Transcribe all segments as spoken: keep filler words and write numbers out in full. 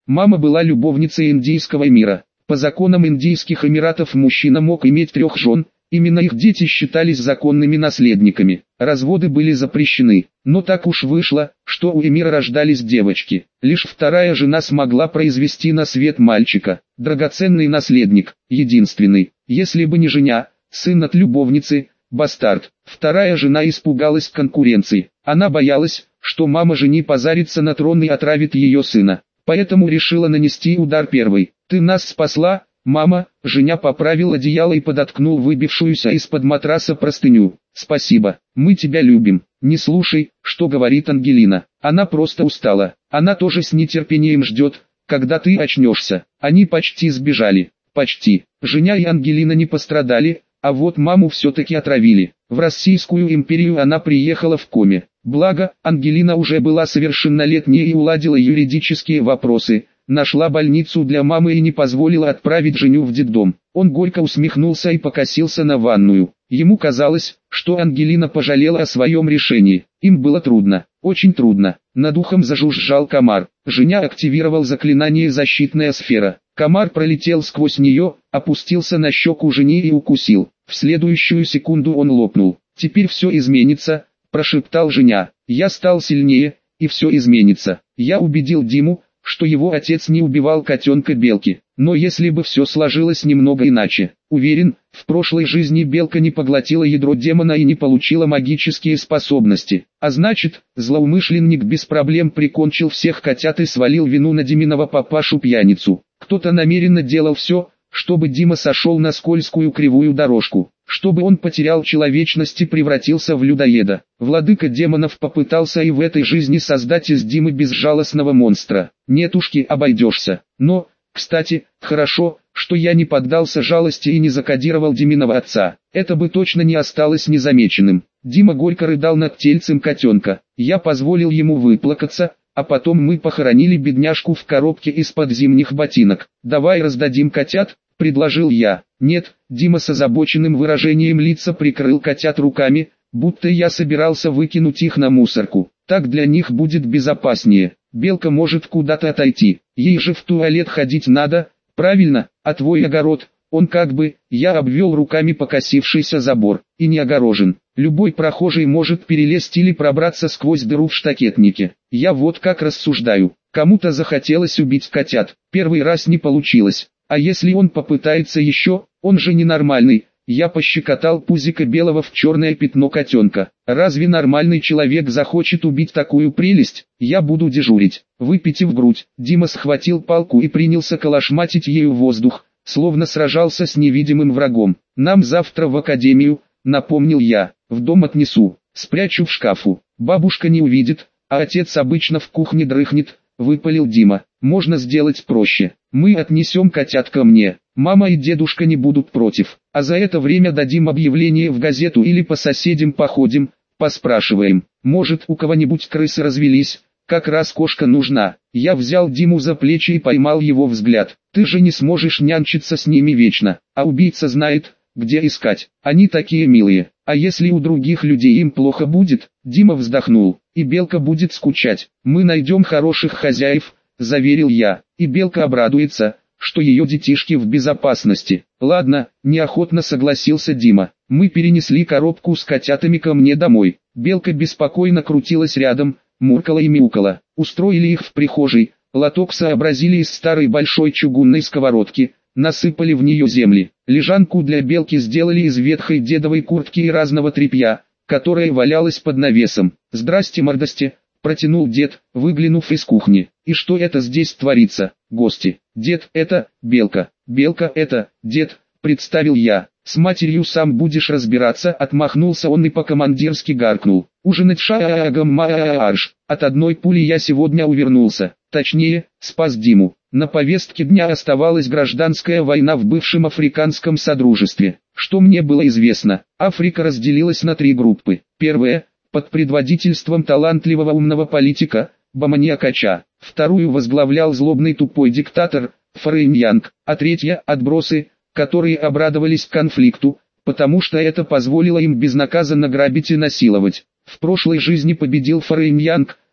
Мама была любовницей индийского эмира. По законам индийских эмиратов мужчина мог иметь трех жен, именно их дети считались законными наследниками. Разводы были запрещены, но так уж вышло, что у эмира рождались девочки. Лишь вторая жена смогла произвести на свет мальчика, драгоценный наследник, единственный. Если бы не женя, сын от любовницы, бастард. Вторая жена испугалась конкуренции. Она боялась, что мама жени позарится на трон и отравит ее сына. Поэтому решила нанести удар первой. «Ты нас спасла, мама», — женя поправил одеяло и подоткнул выбившуюся из-под матраса простыню. «Спасибо, мы тебя любим». «Не слушай, что говорит Ангелина. Она просто устала. Она тоже с нетерпением ждет, когда ты очнешься». Они почти сбежали. Почти. Женя и Ангелина не пострадали, а вот маму все-таки отравили. В Российскую империю она приехала в коме. Благо, Ангелина уже была совершеннолетней и уладила юридические вопросы, нашла больницу для мамы и не позволила отправить жену в детдом. Он горько усмехнулся и покосился на ванную. Ему казалось, что Ангелина пожалела о своем решении. Им было трудно, очень трудно. Над ухом зажужжал комар. Женя активировал заклинание «Защитная сфера». Комар пролетел сквозь нее, опустился на щеку жени и укусил. В следующую секунду он лопнул. «Теперь все изменится», — прошептал Женя. «Я стал сильнее, и все изменится». Я убедил Диму, что его отец не убивал котенка Белки. Но если бы все сложилось немного иначе, уверен, в прошлой жизни Белка не поглотила ядро демона и не получила магические способности. А значит, злоумышленник без проблем прикончил всех котят и свалил вину на Диминого папашу-пьяницу. Кто-то намеренно делал все, чтобы Дима сошел на скользкую кривую дорожку, чтобы он потерял человечность и превратился в людоеда. Владыка демонов попытался и в этой жизни создать из Димы безжалостного монстра. Нетушки, обойдешься. Но, кстати, хорошо, что я не поддался жалости и не закодировал Диминого отца. Это бы точно не осталось незамеченным. Дима горько рыдал над тельцем котенка. Я позволил ему выплакаться, а потом мы похоронили бедняжку в коробке из-под зимних ботинок. «Давай раздадим котят», — предложил я. «Нет», — Дима с озабоченным выражением лица прикрыл котят руками, будто я собирался выкинуть их на мусорку. «Так для них будет безопаснее. Белка может куда-то отойти. Ей же в туалет ходить надо, правильно? А твой огород, он как бы...» Я обвел руками покосившийся забор. «И не огорожен. Любой прохожий может перелезть или пробраться сквозь дыру в штакетнике. Я вот как рассуждаю. Кому-то захотелось убить котят. Первый раз не получилось. А если он попытается еще, он же ненормальный». Я пощекотал пузико белого в черное пятно котенка. «Разве нормальный человек захочет убить такую прелесть? Я буду дежурить». Выпитив грудь, Дима схватил палку и принялся калашматить ею воздух, словно сражался с невидимым врагом. «Нам завтра в академию», — напомнил я. «В дом отнесу, спрячу в шкафу. Бабушка не увидит, а отец обычно в кухне дрыхнет», — выпалил Дима. «Можно сделать проще. Мы отнесем котят ко мне. Мама и дедушка не будут против. А за это время дадим объявление в газету или по соседям походим, поспрашиваем. Может, у кого-нибудь крысы развелись, как раз кошка нужна». Я взял Диму за плечи и поймал его взгляд. «Ты же не сможешь нянчиться с ними вечно, а убийца знает, где искать. Они такие милые. А если у других людей им плохо будет?» Дима вздохнул. «И Белка будет скучать. Мы найдем хороших хозяев», — заверил я. «И Белка обрадуется, что ее детишки в безопасности». «Ладно», — неохотно согласился Дима. Мы перенесли коробку с котятами ко мне домой. Белка беспокойно крутилась рядом, муркала и мяукала. Устроили их в прихожей. Лоток сообразили из старой большой чугунной сковородки, насыпали в нее земли. Лежанку для Белки сделали из ветхой дедовой куртки и разного тряпья, которое валялось под навесом. «Здрасте, мордости», — протянул дед, выглянув из кухни. «И что это здесь творится, гости?» «Дед, это Белка». «Белка, это дед», — представил я. «С матерью сам будешь разбираться», — отмахнулся он и по-командирски гаркнул. «Ужинать шаагам-маарш». От одной пули я сегодня увернулся, точнее, спас Диму. На повестке дня оставалась гражданская война в бывшем африканском содружестве. Что мне было известно, Африка разделилась на три группы. Первая, под предводительством талантливого умного политика, Бамания Кача. Вторую возглавлял злобный тупой диктатор, Фариньянг. А третья – отбросы, которые обрадовались конфликту, потому что это позволило им безнаказанно грабить и насиловать. В прошлой жизни победил Фариньянг,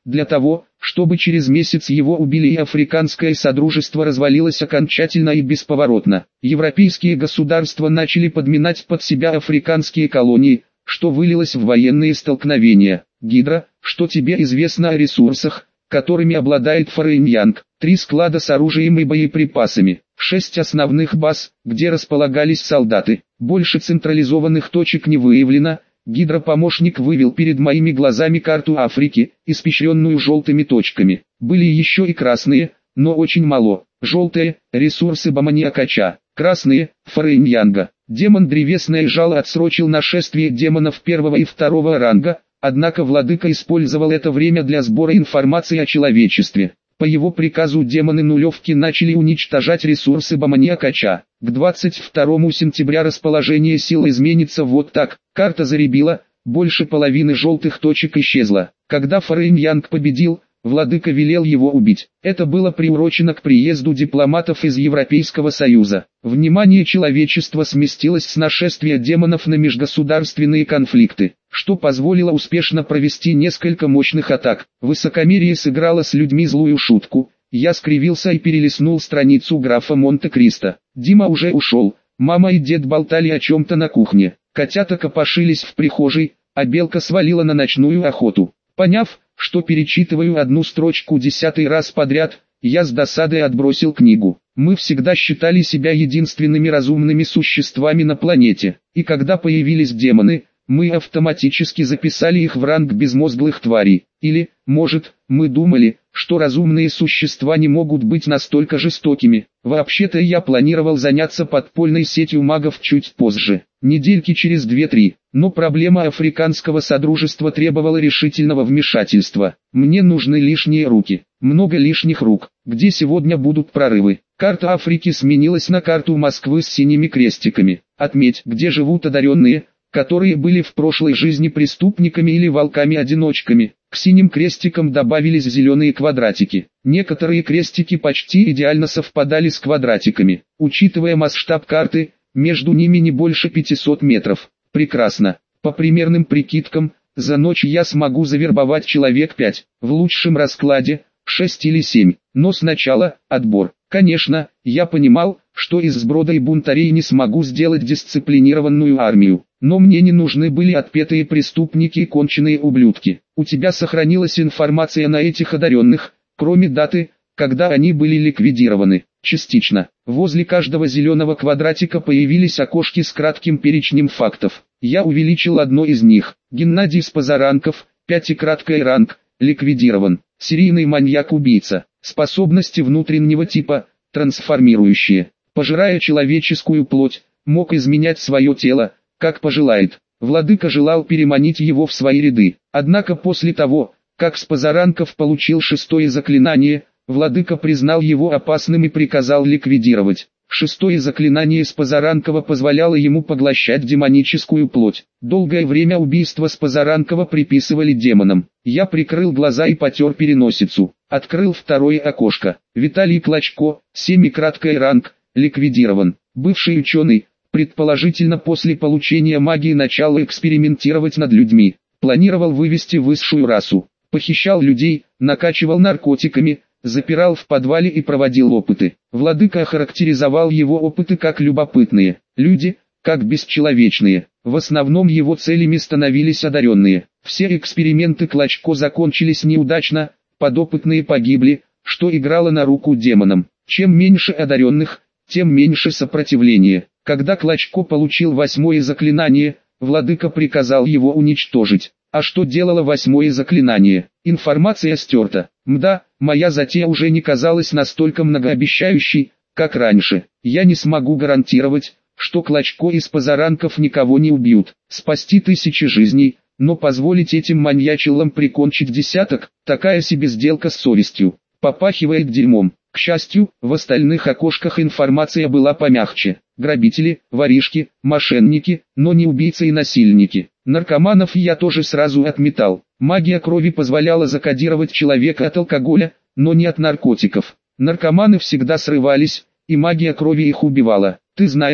Для того, чтобы через месяц его убили и африканское содружество развалилось окончательно и бесповоротно. Европейские государства начали подминать под себя африканские колонии, что вылилось в военные столкновения. Гидра, что тебе известно о ресурсах, которыми обладает Форейньянг? Три склада с оружием и боеприпасами, шесть основных баз, где располагались солдаты. Больше централизованных точек не выявлено. Гидропомощник вывел перед моими глазами карту Африки, испещренную желтыми точками. Были еще и красные, но очень мало. Желтые – ресурсы Баманиакача, красные – Форейньянга. Демон Древесное Жало отсрочил нашествие демонов первого и второго ранга, однако владыка использовал это время для сбора информации о человечестве. По его приказу демоны нулевки начали уничтожать ресурсы Баманиакача. К двадцать второму сентября расположение сил изменится вот так. Карта заребила, больше половины желтых точек исчезла. Когда Форейньянг победил, владыка велел его убить. Это было приурочено к приезду дипломатов из Европейского Союза. Внимание человечества сместилось с нашествия демонов на межгосударственные конфликты, что позволило успешно провести несколько мощных атак. Высокомерие сыграло с людьми злую шутку. Я скривился и перелистнул страницу графа Монте-Кристо. Дима уже ушел, мама и дед болтали о чем-то на кухне. Котята копошились в прихожей, а белка свалила на ночную охоту. Поняв, что перечитываю одну строчку десятый раз подряд, я с досадой отбросил книгу. Мы всегда считали себя единственными разумными существами на планете, и когда появились демоны, мы автоматически записали их в ранг безмозглых тварей. Или, может, мы думали, что разумные существа не могут быть настолько жестокими. Вообще-то я планировал заняться подпольной сетью магов чуть позже, недельки через две-три. Но проблема африканского содружества требовала решительного вмешательства. Мне нужны лишние руки, много лишних рук. Где сегодня будут прорывы? Карта Африки сменилась на карту Москвы с синими крестиками. Отметь, где живут одаренные, которые были в прошлой жизни преступниками или волками-одиночками. К синим крестикам добавились зеленые квадратики. Некоторые крестики почти идеально совпадали с квадратиками. Учитывая масштаб карты, между ними не больше пятисот метров. Прекрасно. По примерным прикидкам, за ночь я смогу завербовать человек пять, в лучшем раскладе шесть или семь. Но сначала отбор. Конечно, я понимал, что из сброда и бунтарей не смогу сделать дисциплинированную армию. Но мне не нужны были отпетые преступники и конченые ублюдки. У тебя сохранилась информация на этих одаренных, кроме даты, когда они были ликвидированы. Частично. Возле каждого зеленого квадратика появились окошки с кратким перечнем фактов. Я увеличил одно из них. Геннадий Спозаранков, пять и краткий ранг, ликвидирован. Серийный маньяк-убийца. Способности внутреннего типа, трансформирующие. Пожирая человеческую плоть, мог изменять свое тело, как пожелает. Владыка желал переманить его в свои ряды. Однако после того, как Спозаранков получил шестое заклинание, владыка признал его опасным и приказал ликвидировать. Шестое заклинание Спозаранкова позволяло ему поглощать демоническую плоть. Долгое время убийства Спозаранкова приписывали демонам. Я прикрыл глаза и потер переносицу. Открыл второе окошко. Виталий Клочко, семь и краткий ранг, ликвидирован. Бывший ученый, предположительно после получения магии начал экспериментировать над людьми. Планировал вывести высшую расу. Похищал людей, накачивал наркотиками, запирал в подвале и проводил опыты. Владыка охарактеризовал его опыты как любопытные. Люди, как бесчеловечные. В основном его целями становились одаренные. Все эксперименты Клочко закончились неудачно, подопытные погибли, что играло на руку демонам. Чем меньше одаренных, тем меньше сопротивления. Когда Клочко получил восьмое заклинание, владыка приказал его уничтожить. А что делало восьмое заклинание? Информация стерта. Мда, моя затея уже не казалась настолько многообещающей, как раньше. Я не смогу гарантировать, что Клочко и Спозаранков никого не убьют. Спасти тысячи жизней, но позволить этим маньячелам прикончить десяток, такая себе сделка с совестью. Попахивает дерьмом. К счастью, в остальных окошках информация была помягче. Грабители, воришки, мошенники, но не убийцы и насильники. Наркоманов я тоже сразу отметал. Магия крови позволяла закодировать человека от алкоголя, но не от наркотиков. Наркоманы всегда срывались, и магия крови их убивала. Ты знаешь,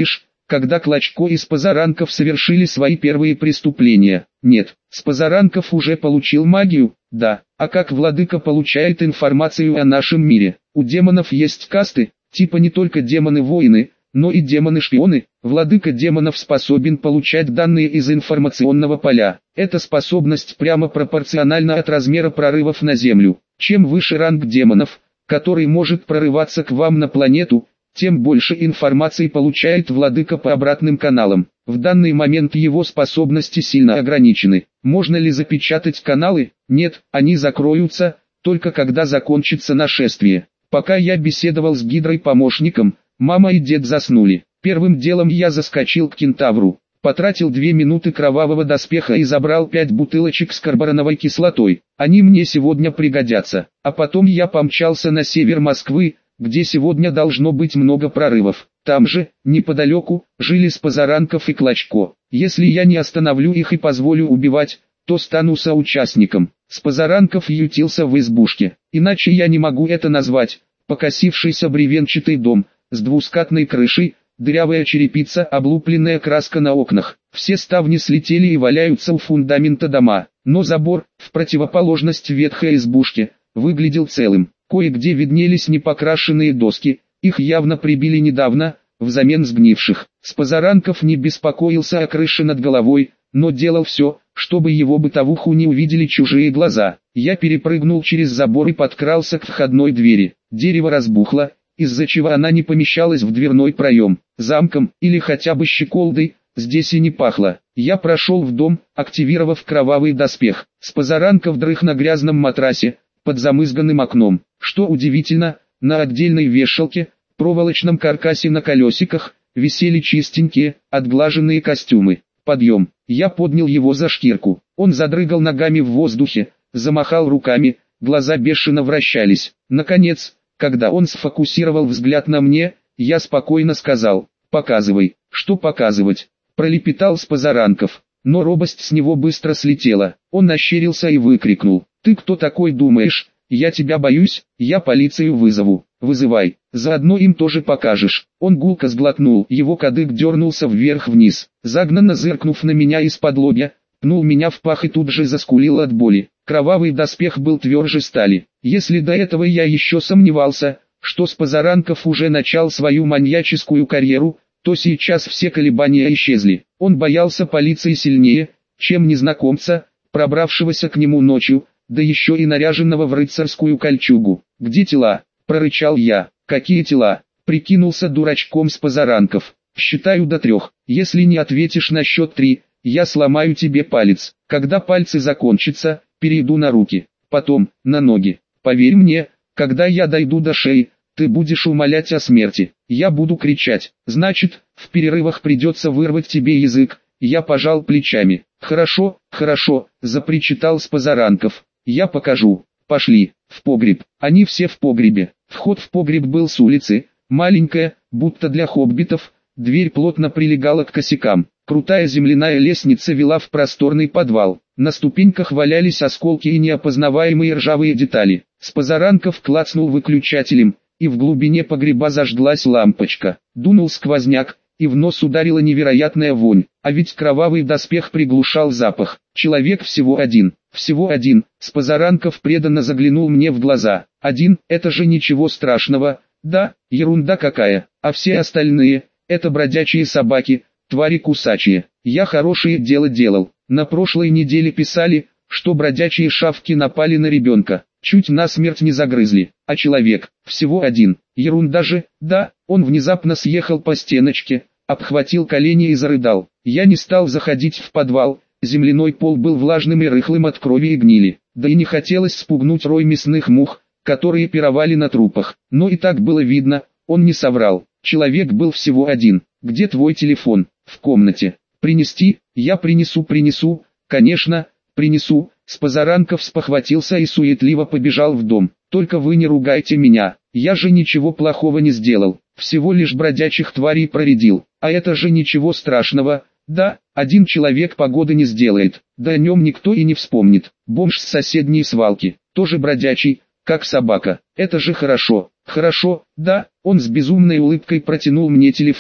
когда Клочко и Спозаранков совершили свои первые преступления. Нет, Спозаранков уже получил магию, да, а как владыка получает информацию о нашем мире? У демонов есть касты, типа не только демоны-воины, но и демоны-шпионы. Владыка демонов способен получать данные из информационного поля. Эта способность прямо пропорциональна от размера прорывов на Землю. Чем выше ранг демонов, который может прорываться к вам на планету, тем больше информации получает владыка по обратным каналам. В данный момент его способности сильно ограничены. Можно ли запечатать каналы? Нет, они закроются, только когда закончится нашествие. Пока я беседовал с Гидрой-помощником, мама и дед заснули. Первым делом я заскочил к кентавру, потратил две минуты кровавого доспеха и забрал пять бутылочек с карбороновой кислотой. Они мне сегодня пригодятся. А потом я помчался на север Москвы, где сегодня должно быть много прорывов. Там же, неподалеку, жили Спозаранков и Клочко. Если я не остановлю их и позволю убивать, то стану соучастником. Спозаранков ютился в избушке, иначе я не могу это назвать. Покосившийся бревенчатый дом, с двускатной крышей, дырявая черепица, облупленная краска на окнах. Все ставни слетели и валяются у фундамента дома, но забор, в противоположность ветхой избушке, выглядел целым. Кое-где виднелись непокрашенные доски, их явно прибили недавно, взамен сгнивших. Спозаранков не беспокоился о крыше над головой, но делал все, чтобы его бытовуху не увидели чужие глаза. Я перепрыгнул через забор и подкрался к входной двери. Дерево разбухло, из-за чего она не помещалась в дверной проем. Замком, или хотя бы щеколдой, здесь и не пахло. Я прошел в дом, активировав кровавый доспех. Спозаранков дрых на грязном матрасе, под замызганным окном. Что удивительно, на отдельной вешалке, проволочном каркасе на колесиках, висели чистенькие, отглаженные костюмы. Подъем. Я поднял его за шкирку. Он задрыгал ногами в воздухе, замахал руками, глаза бешено вращались. Наконец, когда он сфокусировал взгляд на мне, я спокойно сказал: «Показывай». «Что показывать?» – пролепетал Спозаранков. Но робость с него быстро слетела. Он ощерился и выкрикнул: «Ты кто такой думаешь? Я тебя боюсь, я полицию вызову». «Вызывай, заодно им тоже покажешь». Он гулко сглотнул, его кадык дернулся вверх-вниз. Загнанно зыркнув на меня из-под лобья, пнул меня в пах и тут же заскулил от боли. Кровавый доспех был тверже стали. Если до этого я еще сомневался, что Спозаранков уже начал свою маньяческую карьеру, то сейчас все колебания исчезли. Он боялся полиции сильнее, чем незнакомца, пробравшегося к нему ночью, да еще и наряженного в рыцарскую кольчугу. «Где тела?» – прорычал я. «Какие тела?» – прикинулся дурачком Спозаранков. «Считаю до трех. Если не ответишь на счет три, я сломаю тебе палец. Когда пальцы закончатся, перейду на руки, потом на ноги. Поверь мне, когда я дойду до шеи, ты будешь умолять о смерти. Я буду кричать. Значит, в перерывах придется вырвать тебе язык». Я пожал плечами. «Хорошо, хорошо», – запричитал Спозаранков. «Я покажу. Пошли, в погреб». Они все в погребе. Вход в погреб был с улицы, маленькая, будто для хоббитов, дверь плотно прилегала к косякам. Крутая земляная лестница вела в просторный подвал. На ступеньках валялись осколки и неопознаваемые ржавые детали. Спозаранков клацнул выключателем, и в глубине погреба зажглась лампочка. Дунул сквозняк, и в нос ударила невероятная вонь. А ведь кровавый доспех приглушал запах. Человек всего один. Всего один. Спозаранков преданно заглянул мне в глаза. Один, это же ничего страшного. Да, ерунда какая. А все остальные, это бродячие собаки, твари кусачие. Я хорошее дело делал. На прошлой неделе писали, что бродячие шавки напали на ребенка. Чуть насмерть не загрызли. А человек, всего один. Ерунда же, да. Он внезапно съехал по стеночке, обхватил колени и зарыдал. Я не стал заходить в подвал. Земляной пол был влажным и рыхлым от крови и гнили. Да и не хотелось спугнуть рой мясных мух, которые пировали на трупах. Но и так было видно, он не соврал. Человек был всего один. «Где твой телефон?» «В комнате». «Принести?» «Я принесу, принесу, конечно, принесу». Спозаранков спохватился и суетливо побежал в дом. «Только вы не ругайте меня, я же ничего плохого не сделал, всего лишь бродячих тварей проредил, а это же ничего страшного». «Да, один человек погоды не сделает, да о нем никто и не вспомнит. Бомж с соседней свалки, тоже бродячий, как собака. Это же хорошо». «Хорошо, да». Он с безумной улыбкой протянул мне телефон.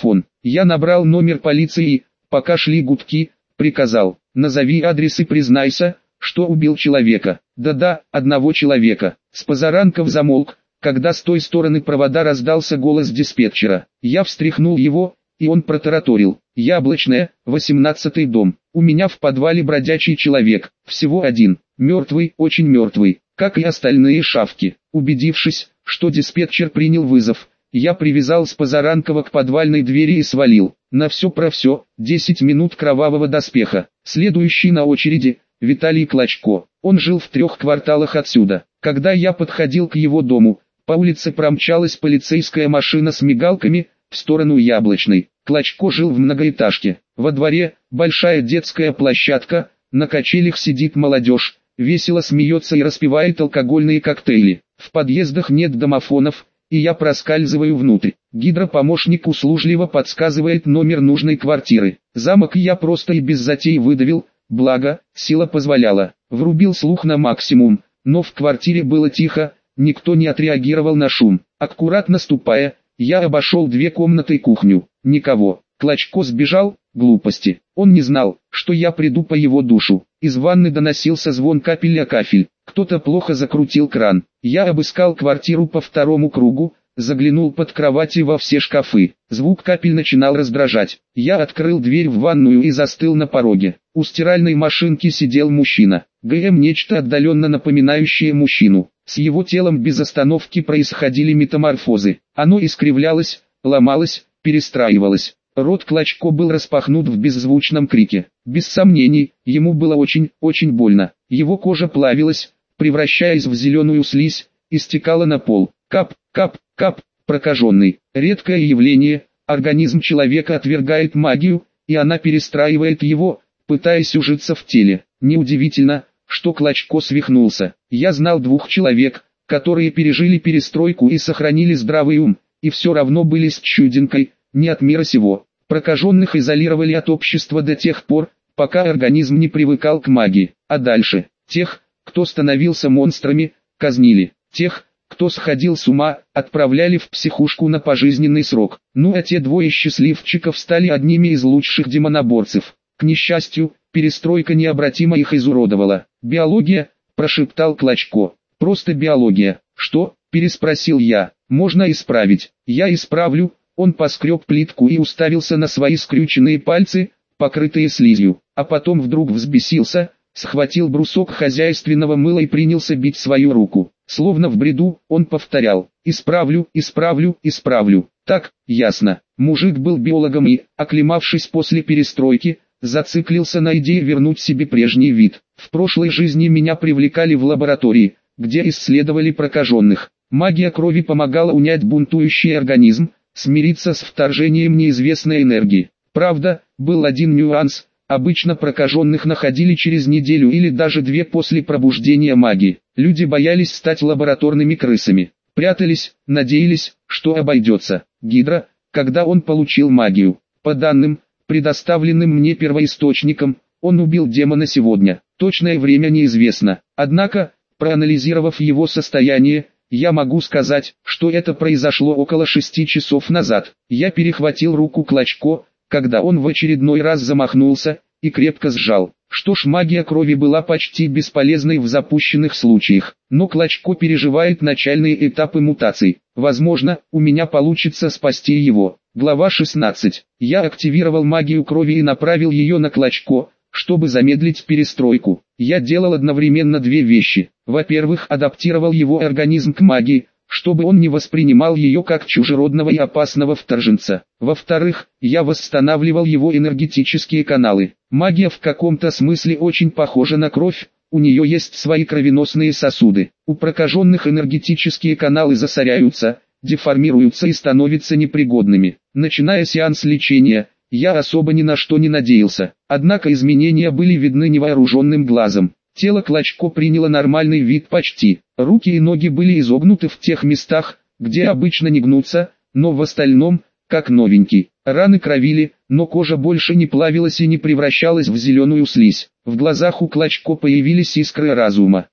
Я набрал номер полиции и, пока шли гудки, приказал: назови адрес и признайся, что убил человека. Да-да, одного человека. Спозаранков замолк, когда с той стороны провода раздался голос диспетчера. Я встряхнул его, и он протараторил: Яблочная, восемнадцатый дом. У меня в подвале бродячий человек, всего один, мертвый, очень мертвый, как и остальные шавки. Убедившись, что диспетчер принял вызов, я привязал Спозаранкова к подвальной двери и свалил. На все про все, десять минут кровавого доспеха. Следующий на очереди — Виталий Клочко. Он жил в трех кварталах отсюда. Когда я подходил к его дому, по улице промчалась полицейская машина с мигалками в сторону Яблочной. Клочко жил в многоэтажке. Во дворе большая детская площадка, на качелях сидит молодежь, весело смеется и распивает алкогольные коктейли. В подъездах нет домофонов, и я проскальзываю внутрь. Гидропомощник услужливо подсказывает номер нужной квартиры. Замок я просто и без затей выдавил, благо, сила позволяла. Врубил слух на максимум, но в квартире было тихо, никто не отреагировал на шум. Аккуратно ступая, я обошел две комнаты и кухню. Никого. Клочко сбежал? Глупости. Он не знал, что я приду по его душу. Из ванны доносился звон капель о кафель. Кто-то плохо закрутил кран. Я обыскал квартиру по второму кругу, заглянул под кровать и во все шкафы. Звук капель начинал раздражать. Я открыл дверь в ванную и застыл на пороге. У стиральной машинки сидел мужчина. ГМ нечто отдаленно напоминающее мужчину. С его телом без остановки происходили метаморфозы. Оно искривлялось, ломалось, перестраивалось. Рот Клочко был распахнут в беззвучном крике. Без сомнений, ему было очень, очень больно. Его кожа плавилась, превращаясь в зеленую слизь, и стекала на пол. Кап, кап, кап, прокаженный. Редкое явление, организм человека отвергает магию, и она перестраивает его, пытаясь ужиться в теле. Неудивительно, что Клочко свихнулся. Я знал двух человек, которые пережили перестройку и сохранили здравый ум, и все равно были с чудинкой, не от мира сего. Прокаженных изолировали от общества до тех пор, пока организм не привыкал к магии, а дальше, тех, кто становился монстрами, казнили, тех, кто сходил с ума, отправляли в психушку на пожизненный срок. Ну а те двое счастливчиков стали одними из лучших демоноборцев. К несчастью, перестройка необратимо их изуродовала. «Биология», – прошептал Клочко. «Просто биология». «Что?» – переспросил я. «Можно исправить». «Я исправлю». Он поскреб плитку и уставился на свои скрюченные пальцы, покрытые слизью, а потом вдруг взбесился, схватил брусок хозяйственного мыла и принялся бить свою руку. Словно в бреду, он повторял: «Исправлю, исправлю, исправлю». Так, ясно. Мужик был биологом и, оклемавшись после перестройки, зациклился на идее вернуть себе прежний вид. В прошлой жизни меня привлекали в лаборатории, где исследовали прокаженных. Магия крови помогала унять бунтующий организм, смириться с вторжением неизвестной энергии. Правда, был один нюанс: обычно прокаженных находили через неделю или даже две после пробуждения магии. Люди боялись стать лабораторными крысами. Прятались, надеялись, что обойдется. Гидра, когда он получил магию, по данным, предоставленным мне первоисточником, он убил демона сегодня. Точное время неизвестно. Однако, проанализировав его состояние, я могу сказать, что это произошло около шести часов назад. Я перехватил руку Клочко, когда он в очередной раз замахнулся, и крепко сжал. Что ж, магия крови была почти бесполезной в запущенных случаях, но Клочко переживает начальные этапы мутаций. Возможно, у меня получится спасти его. Глава шестнадцать. Я активировал магию крови и направил ее на Клочко, чтобы замедлить перестройку. Я делал одновременно две вещи. Во-первых, адаптировал его организм к магии, чтобы он не воспринимал ее как чужеродного и опасного вторженца. Во-вторых, я восстанавливал его энергетические каналы. Магия в каком-то смысле очень похожа на кровь, у нее есть свои кровеносные сосуды. У прокаженных энергетические каналы засоряются, деформируются и становятся непригодными. Начиная сеанс лечения, я особо ни на что не надеялся. Однако изменения были видны невооруженным глазом. Тело Клочко приняло нормальный вид почти. Руки и ноги были изогнуты в тех местах, где обычно не гнутся, но в остальном, как новенький. Раны кровили, но кожа больше не плавилась и не превращалась в зеленую слизь. В глазах у Клочко появились искры разума.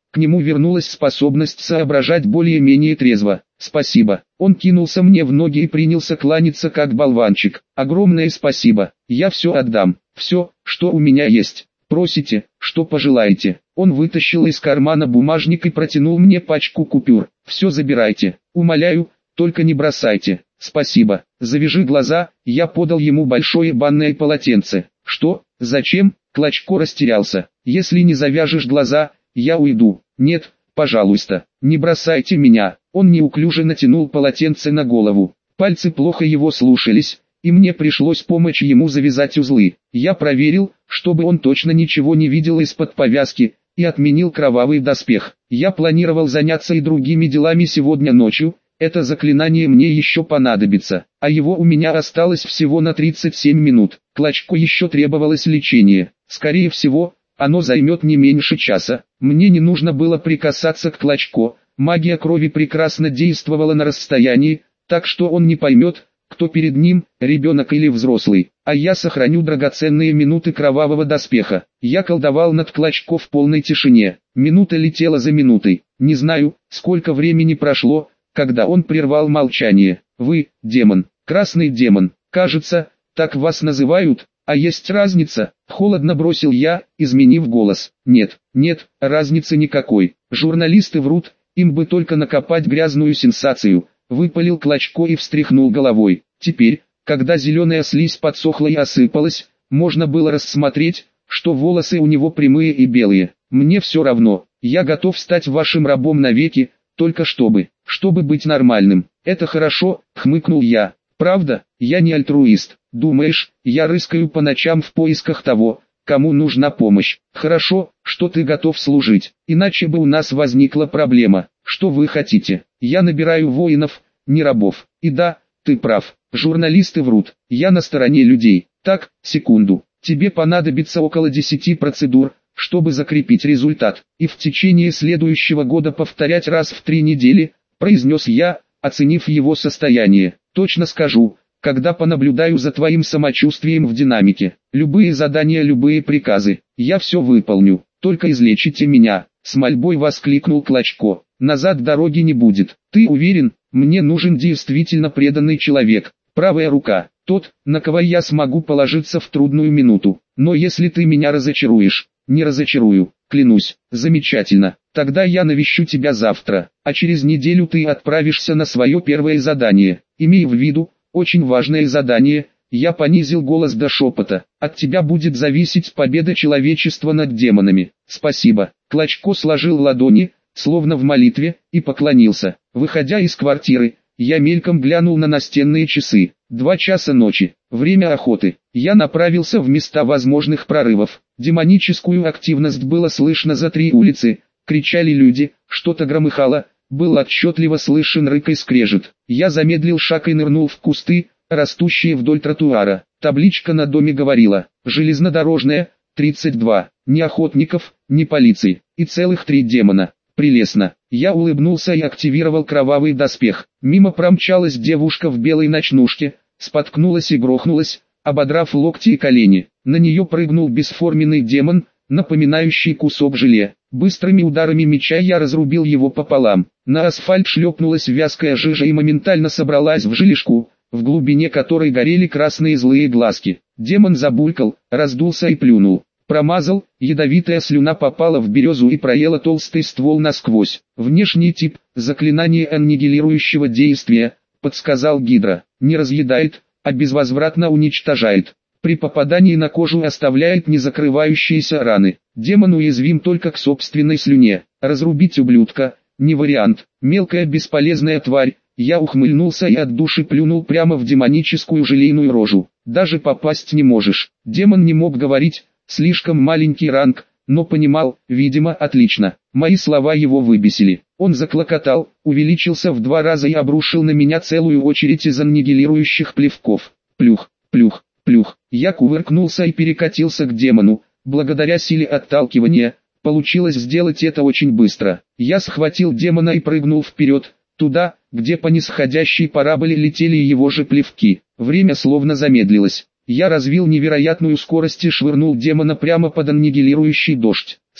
К нему вернулась способность соображать более-менее трезво. «Спасибо». Он кинулся мне в ноги и принялся кланяться как болванчик. «Огромное спасибо. Я все отдам. Все, что у меня есть. Просите, что пожелаете». Он вытащил из кармана бумажник и протянул мне пачку купюр. «Все забирайте. Умоляю, только не бросайте». «Спасибо». «Завяжи глаза». Я подал ему большое банное полотенце. «Что? Зачем?» Клочко растерялся. «Если не завяжешь глаза, я уйду». «Нет, пожалуйста, не бросайте меня». Он неуклюже натянул полотенце на голову. Пальцы плохо его слушались, и мне пришлось помочь ему завязать узлы. Я проверил, чтобы он точно ничего не видел из-под повязки, и отменил кровавый доспех. Я планировал заняться и другими делами сегодня ночью. Это заклинание мне еще понадобится, а его у меня осталось всего на тридцать семь минут. Клочку еще требовалось лечение. Скорее всего, оно займет не меньше часа. Мне не нужно было прикасаться к Клочко. Магия крови прекрасно действовала на расстоянии, так что он не поймет, кто перед ним, ребенок или взрослый. А я сохраню драгоценные минуты кровавого доспеха. Я колдовал над Клочко в полной тишине. Минута летела за минутой. Не знаю, сколько времени прошло, когда он прервал молчание. «Вы, демон, красный демон, кажется, так вас называют, а есть разница?» Холодно бросил я, изменив голос. «Нет, нет, разницы никакой. Журналисты врут, им бы только накопать грязную сенсацию», выпалил Клочко и встряхнул головой. Теперь, когда зеленая слизь подсохла и осыпалась, можно было рассмотреть, что волосы у него прямые и белые. «Мне все равно, я готов стать вашим рабом навеки, только чтобы, чтобы быть нормальным». «Это хорошо», хмыкнул я. «Правда, я не альтруист. Думаешь, я рыскаю по ночам в поисках того, кому нужна помощь? Хорошо, что ты готов служить, иначе бы у нас возникла проблема. Что вы хотите? Я набираю воинов, не рабов. И да, ты прав, журналисты врут, я на стороне людей. Так, секунду, тебе понадобится около десяти процедур, чтобы закрепить результат, и в течение следующего года повторять раз в три недели», произнес я, оценив его состояние. «Точно скажу, когда понаблюдаю за твоим самочувствием в динамике. Любые задания, любые приказы, я все выполню, только излечите меня», с мольбой воскликнул Клочко. «Назад дороги не будет. Ты уверен? Мне нужен действительно преданный человек, правая рука, тот, на кого я смогу положиться в трудную минуту. Но если ты меня разочаруешь...» «Не разочарую, клянусь». «Замечательно, тогда я навещу тебя завтра, а через неделю ты отправишься на свое первое задание. Имей в виду, очень важное задание». Я понизил голос до шепота. «От тебя будет зависеть победа человечества над демонами». «Спасибо». Клочко сложил ладони, словно в молитве, и поклонился. Выходя из квартиры, я мельком глянул на настенные часы. Два часа ночи, время охоты. Я направился в места возможных прорывов. Демоническую активность было слышно за три улицы, кричали люди, что-то громыхало, был отчетливо слышен рык и скрежет. Я замедлил шаг и нырнул в кусты, растущие вдоль тротуара. Табличка на доме говорила: «Железнодорожная, тридцать два, ни охотников, ни полиции, и целых три демона». Прелестно. Я улыбнулся и активировал кровавый доспех. Мимо промчалась девушка в белой ночнушке, споткнулась и грохнулась, ободрав локти и колени. На нее прыгнул бесформенный демон, напоминающий кусок желе. Быстрыми ударами меча я разрубил его пополам. На асфальт шлепнулась вязкая жижа и моментально собралась в жилишку, в глубине которой горели красные злые глазки. Демон забулькал, раздулся и плюнул. Промазал, ядовитая слюна попала в березу и проела толстый ствол насквозь. «Внешний тип, заклинание аннигилирующего действия», подсказал Гидра. «Не разъедает, а безвозвратно уничтожает. При попадании на кожу оставляет незакрывающиеся раны. Демон уязвим только к собственной слюне. Разрубить ублюдка – не вариант. Мелкая бесполезная тварь». Я ухмыльнулся и от души плюнул прямо в демоническую желейную рожу. «Даже попасть не можешь». Демон не мог говорить. Слишком маленький ранг, но понимал, видимо, отлично. Мои слова его выбесили. Он заклокотал, увеличился в два раза и обрушил на меня целую очередь из аннигилирующих плевков. Плюх, плюх, плюх. Я кувыркнулся и перекатился к демону. Благодаря силе отталкивания, получилось сделать это очень быстро. Я схватил демона и прыгнул вперед, туда, где по нисходящей параболе летели его же плевки. Время словно замедлилось. Я развил невероятную скорость и швырнул демона прямо под аннигилирующий дождь.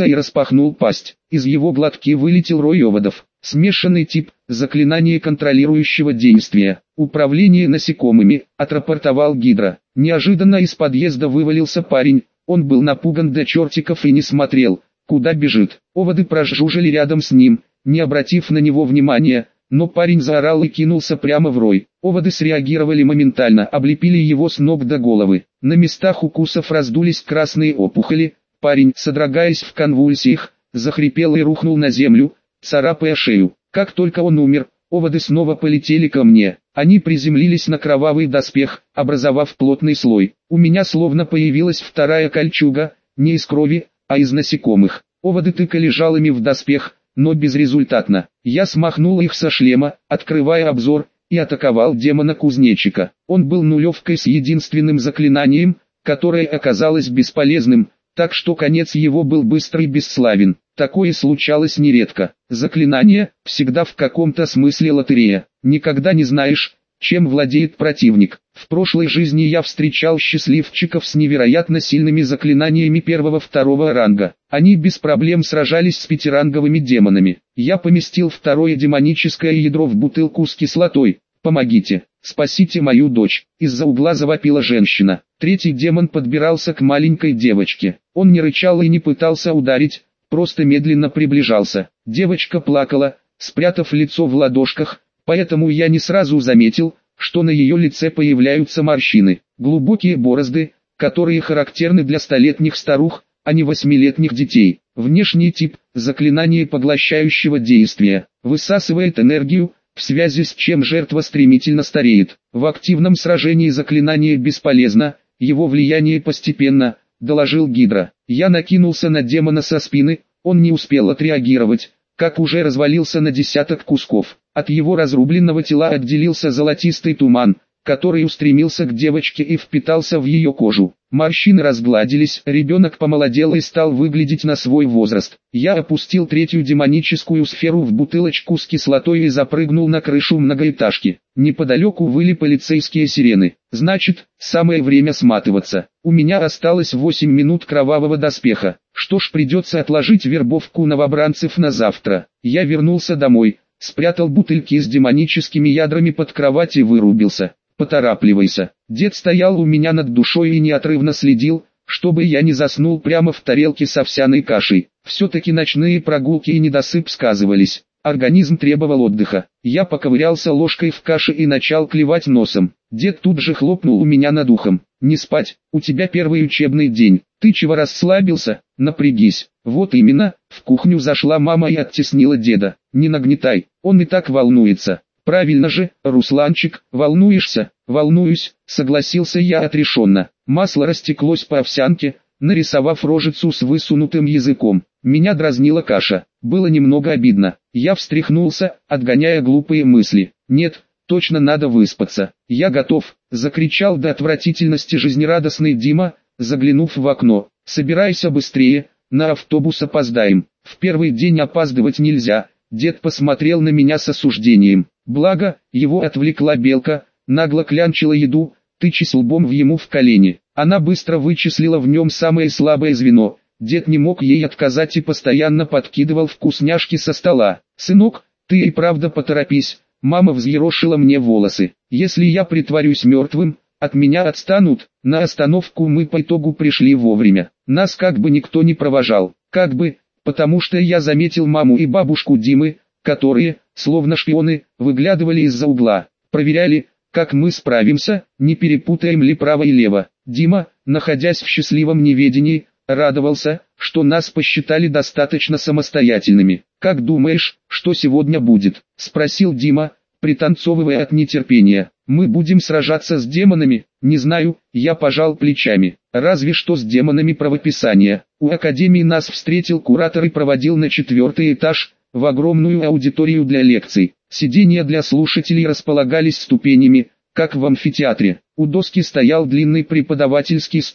развернулся и распахнул пасть. Из его глотки вылетел рой оводов. Смешанный тип, заклинание контролирующего действия. Управление насекомыми, отрапортовал Гидра. Неожиданно из подъезда вывалился парень. Он был напуган до чертиков и не смотрел, куда бежит. Оводы прожужжали рядом с ним, не обратив на него внимания, но парень заорал и кинулся прямо в рой. Оводы среагировали моментально, облепили его с ног до головы. На местах укусов раздулись красные опухоли. Парень, содрогаясь в конвульсиях, захрипел и рухнул на землю, царапая шею. Как только он умер, оводы снова полетели ко мне. Они приземлились на кровавый доспех, образовав плотный слой. У меня словно появилась вторая кольчуга, не из крови, а из насекомых. Оводы тыкали жалами в доспех, но безрезультатно. Я смахнул их со шлема, открывая обзор, и атаковал демона-кузнечика. Он был нулевкой с единственным заклинанием, которое оказалось бесполезным, так что конец его был быстр и бесславен. Такое случалось нередко. Заклинание – всегда в каком-то смысле лотерея. Никогда не знаешь, чем владеет противник. В прошлой жизни я встречал счастливчиков с невероятно сильными заклинаниями первого-второго ранга. Они без проблем сражались с пятиранговыми демонами. Я поместил второе демоническое ядро в бутылку с кислотой. «Помогите, спасите мою дочь!» Из-за угла завопила женщина. Третий демон подбирался к маленькой девочке. Он не рычал и не пытался ударить, просто медленно приближался. Девочка плакала, спрятав лицо в ладошках, поэтому я не сразу заметил, что на ее лице появляются морщины, глубокие борозды, которые характерны для столетних старух, а не восьмилетних детей. Внешний тип – заклинание поглощающего действия, высасывает энергию, в связи с чем жертва стремительно стареет. В активном сражении заклинание бесполезно, его влияние постепенно, доложил Гидра. Я накинулся на демона со спины, он не успел отреагировать, как уже развалился на десяток кусков. От его разрубленного тела отделился золотистый туман, который устремился к девочке и впитался в ее кожу. Морщины разгладились, ребенок помолодел и стал выглядеть на свой возраст. Я опустил третью демоническую сферу в бутылочку с кислотой и запрыгнул на крышу многоэтажки. Неподалеку выли полицейские сирены. Значит, самое время сматываться. У меня осталось восемь минут кровавого доспеха. Что ж, придется отложить вербовку новобранцев на завтра. Я вернулся домой, спрятал бутыльки с демоническими ядрами под кровать и вырубился. «Поторапливайся». Дед стоял у меня над душой и неотрывно следил, чтобы я не заснул прямо в тарелке с овсяной кашей. Все-таки ночные прогулки и недосып сказывались. Организм требовал отдыха. Я поковырялся ложкой в каше и начал клевать носом. Дед тут же хлопнул у меня над ухом. «Не спать, у тебя первый учебный день. Ты чего расслабился? Напрягись». Вот именно, в кухню зашла мама и оттеснила деда. «Не нагнетай, он и так волнуется». «Правильно же, Русланчик, волнуешься?» «Волнуюсь», согласился я отрешенно. Масло растеклось по овсянке, нарисовав рожицу с высунутым языком. Меня дразнила каша. Было немного обидно. Я встряхнулся, отгоняя глупые мысли. «Нет, точно надо выспаться. Я готов», закричал до отвратительности жизнерадостный Дима, заглянув в окно. «Собирайся быстрее, на автобус опоздаем». В первый день опаздывать нельзя. Дед посмотрел на меня с осуждением. Благо, его отвлекла белка, нагло клянчила еду, тычась лбом в ему в колени. Она быстро вычислила в нем самое слабое звено. Дед не мог ей отказать и постоянно подкидывал вкусняшки со стола. «Сынок, ты и правда поторопись», мама взъерошила мне волосы. «Если я притворюсь мертвым, от меня отстанут». На остановку мы по итогу пришли вовремя. Нас как бы никто не провожал. Как бы, потому что я заметил маму и бабушку Димы, которые, словно шпионы, выглядывали из-за угла. Проверяли, как мы справимся, не перепутаем ли право и лево. Дима, находясь в счастливом неведении, радовался, что нас посчитали достаточно самостоятельными. «Как думаешь, что сегодня будет?» – спросил Дима, пританцовывая от нетерпения. «Мы будем сражаться с демонами?» «Не знаю», я пожал плечами. «Разве что с демонами правописания». У академии нас встретил куратор и проводил на четвертый этаж, в огромную аудиторию для лекций. Сиденья для слушателей располагались ступенями, как в амфитеатре. У доски стоял длинный преподавательский стол.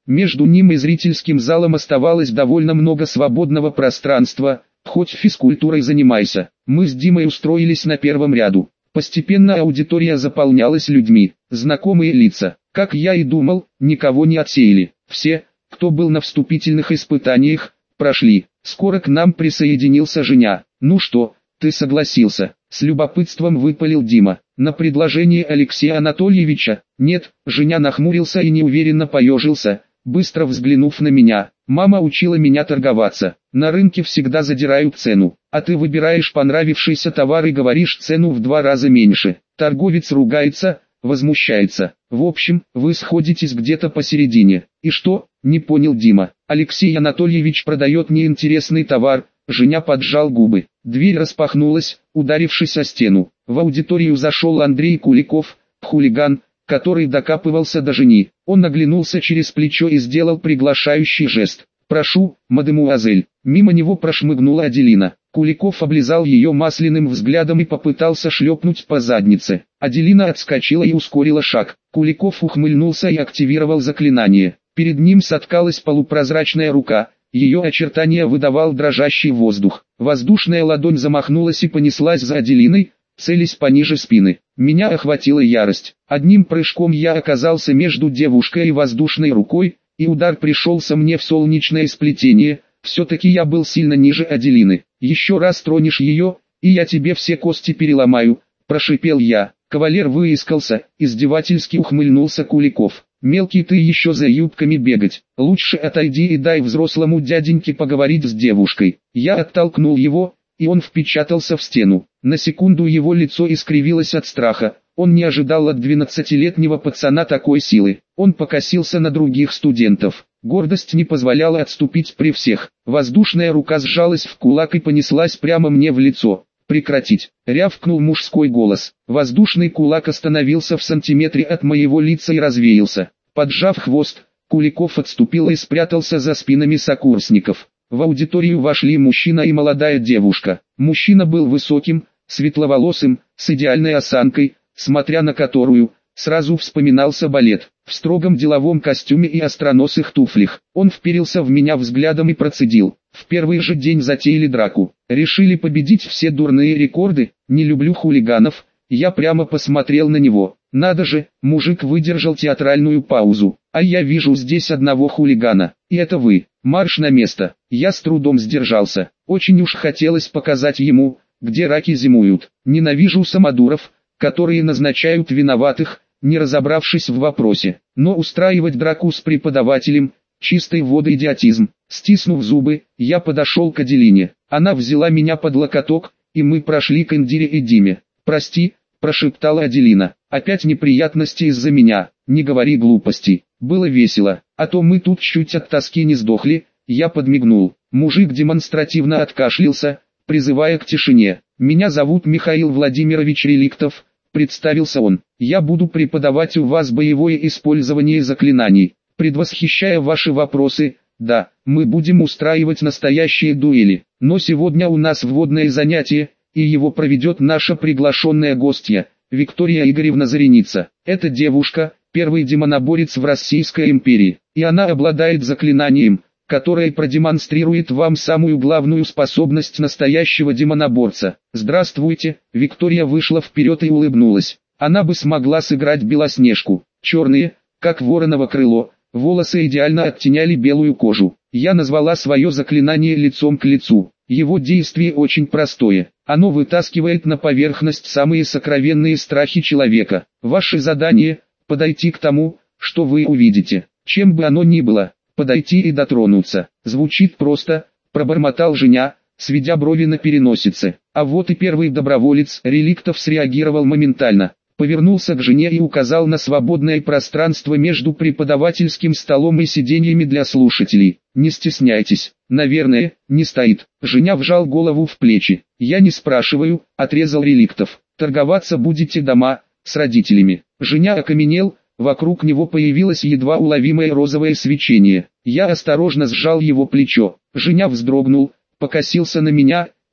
Между ним и зрительским залом оставалось довольно много свободного пространства, хоть физкультурой занимайся. Мы с Димой устроились на первом ряду. Постепенно аудитория заполнялась людьми, знакомые лица. Как я и думал, никого не отсеяли. Все, кто был на вступительных испытаниях, прошли. Скоро к нам присоединился Женя. «Ну что, ты согласился?» — с любопытством выпалил Дима. «На предложение Алексея Анатольевича?» «Нет», — Женя нахмурился и неуверенно поежился, быстро взглянув на меня. «Мама учила меня торговаться. На рынке всегда задирают цену, а ты выбираешь понравившийся товар и говоришь цену в два раза меньше». Торговец ругается, возмущается. «В общем, вы сходитесь где-то посередине». «И что?» — не понял Дима. «Алексей Анатольевич продает неинтересный товар». Женя поджал губы. Дверь распахнулась, ударившись о стену. В аудиторию зашел Андрей Куликов, хулиган, который докапывался до Жени. Он оглянулся через плечо и сделал приглашающий жест. «Прошу, мадемуазель». Мимо него прошмыгнула Аделина. Куликов облизал ее масляным взглядом и попытался шлепнуть по заднице. Аделина отскочила и ускорила шаг. Куликов ухмыльнулся и активировал заклинание. Перед ним соткалась полупрозрачная рука. Ее очертания выдавал дрожащий воздух. Воздушная ладонь замахнулась и понеслась за Аделиной, целясь пониже спины. Меня охватила ярость. Одним прыжком я оказался между девушкой и воздушной рукой, и удар пришелся мне в солнечное сплетение. Все-таки я был сильно ниже Аделины. «Еще раз тронешь ее, и я тебе все кости переломаю», – прошипел я. Кавалер выискался, издевательски ухмыльнулся Куликов. «Мелкий ты еще за юбками бегать, лучше отойди и дай взрослому дяденьке поговорить с девушкой». Я оттолкнул его, и он впечатался в стену. На секунду его лицо искривилось от страха, он не ожидал от двенадцатилетнего пацана такой силы. Он покосился на других студентов. Гордость не позволяла отступить при всех. Воздушная рука сжалась в кулак и понеслась прямо мне в лицо. «Прекратить!» — рявкнул мужской голос. Воздушный кулак остановился в сантиметре от моего лица и развеялся. Поджав хвост, Куликов отступил и спрятался за спинами сокурсников. В аудиторию вошли мужчина и молодая девушка. Мужчина был высоким, светловолосым, с идеальной осанкой, смотря на которую, сразу вспоминался балет. В строгом деловом костюме и остроносых туфлях. Он вперился в меня взглядом и процедил. В первый же день затеяли драку. Решили победить все дурные рекорды. Не люблю хулиганов. Я прямо посмотрел на него. Надо же, мужик выдержал театральную паузу. А я вижу здесь одного хулигана. И это вы. Марш на место. Я с трудом сдержался. Очень уж хотелось показать ему, где раки зимуют. Ненавижу самодуров, которые назначают виноватых, не разобравшись в вопросе. Но устраивать драку с преподавателем – чистой воды идиотизм. Стиснув зубы, я подошел к Аделине. Она взяла меня под локоток, и мы прошли к Индире и Диме. «Прости», – прошептала Аделина. «Опять неприятности из-за меня. Не говори глупостей. Было весело, а то мы тут чуть от тоски не сдохли». Я подмигнул. Мужик демонстративно откашлялся, призывая к тишине. «Меня зовут Михаил Владимирович Реликтов», — представился он. «Я буду преподавать у вас боевое использование заклинаний. Предвосхищая ваши вопросы, да, мы будем устраивать настоящие дуэли. Но сегодня у нас вводное занятие, и его проведет наша приглашенная гостья, Виктория Игоревна Зареница. Эта девушка — первый демоноборец в Российской империи, и она обладает заклинанием, которое продемонстрирует вам самую главную способность настоящего демоноборца». «Здравствуйте», Виктория вышла вперед и улыбнулась. Она бы смогла сыграть Белоснежку. Черные, как вороново крыло, волосы идеально оттеняли белую кожу. Я назвала свое заклинание лицом к лицу. Его действие очень простое. Оно вытаскивает на поверхность самые сокровенные страхи человека. Ваше задание – подойти к тому, что вы увидите. Чем бы оно ни было, подойти и дотронуться. Звучит просто, пробормотал Женя, сведя брови на переносице. А вот и первый доброволец. Реликтов среагировал моментально. Повернулся к Жене и указал на свободное пространство между преподавательским столом и сиденьями для слушателей. «Не стесняйтесь, наверное, не стоит». Женя вжал голову в плечи. «Я не спрашиваю», — отрезал Реликтов. «Торговаться будете дома, с родителями». Женя окаменел, вокруг него появилось едва уловимое розовое свечение. Я осторожно сжал его плечо. Женя вздрогнул, покосился на меня,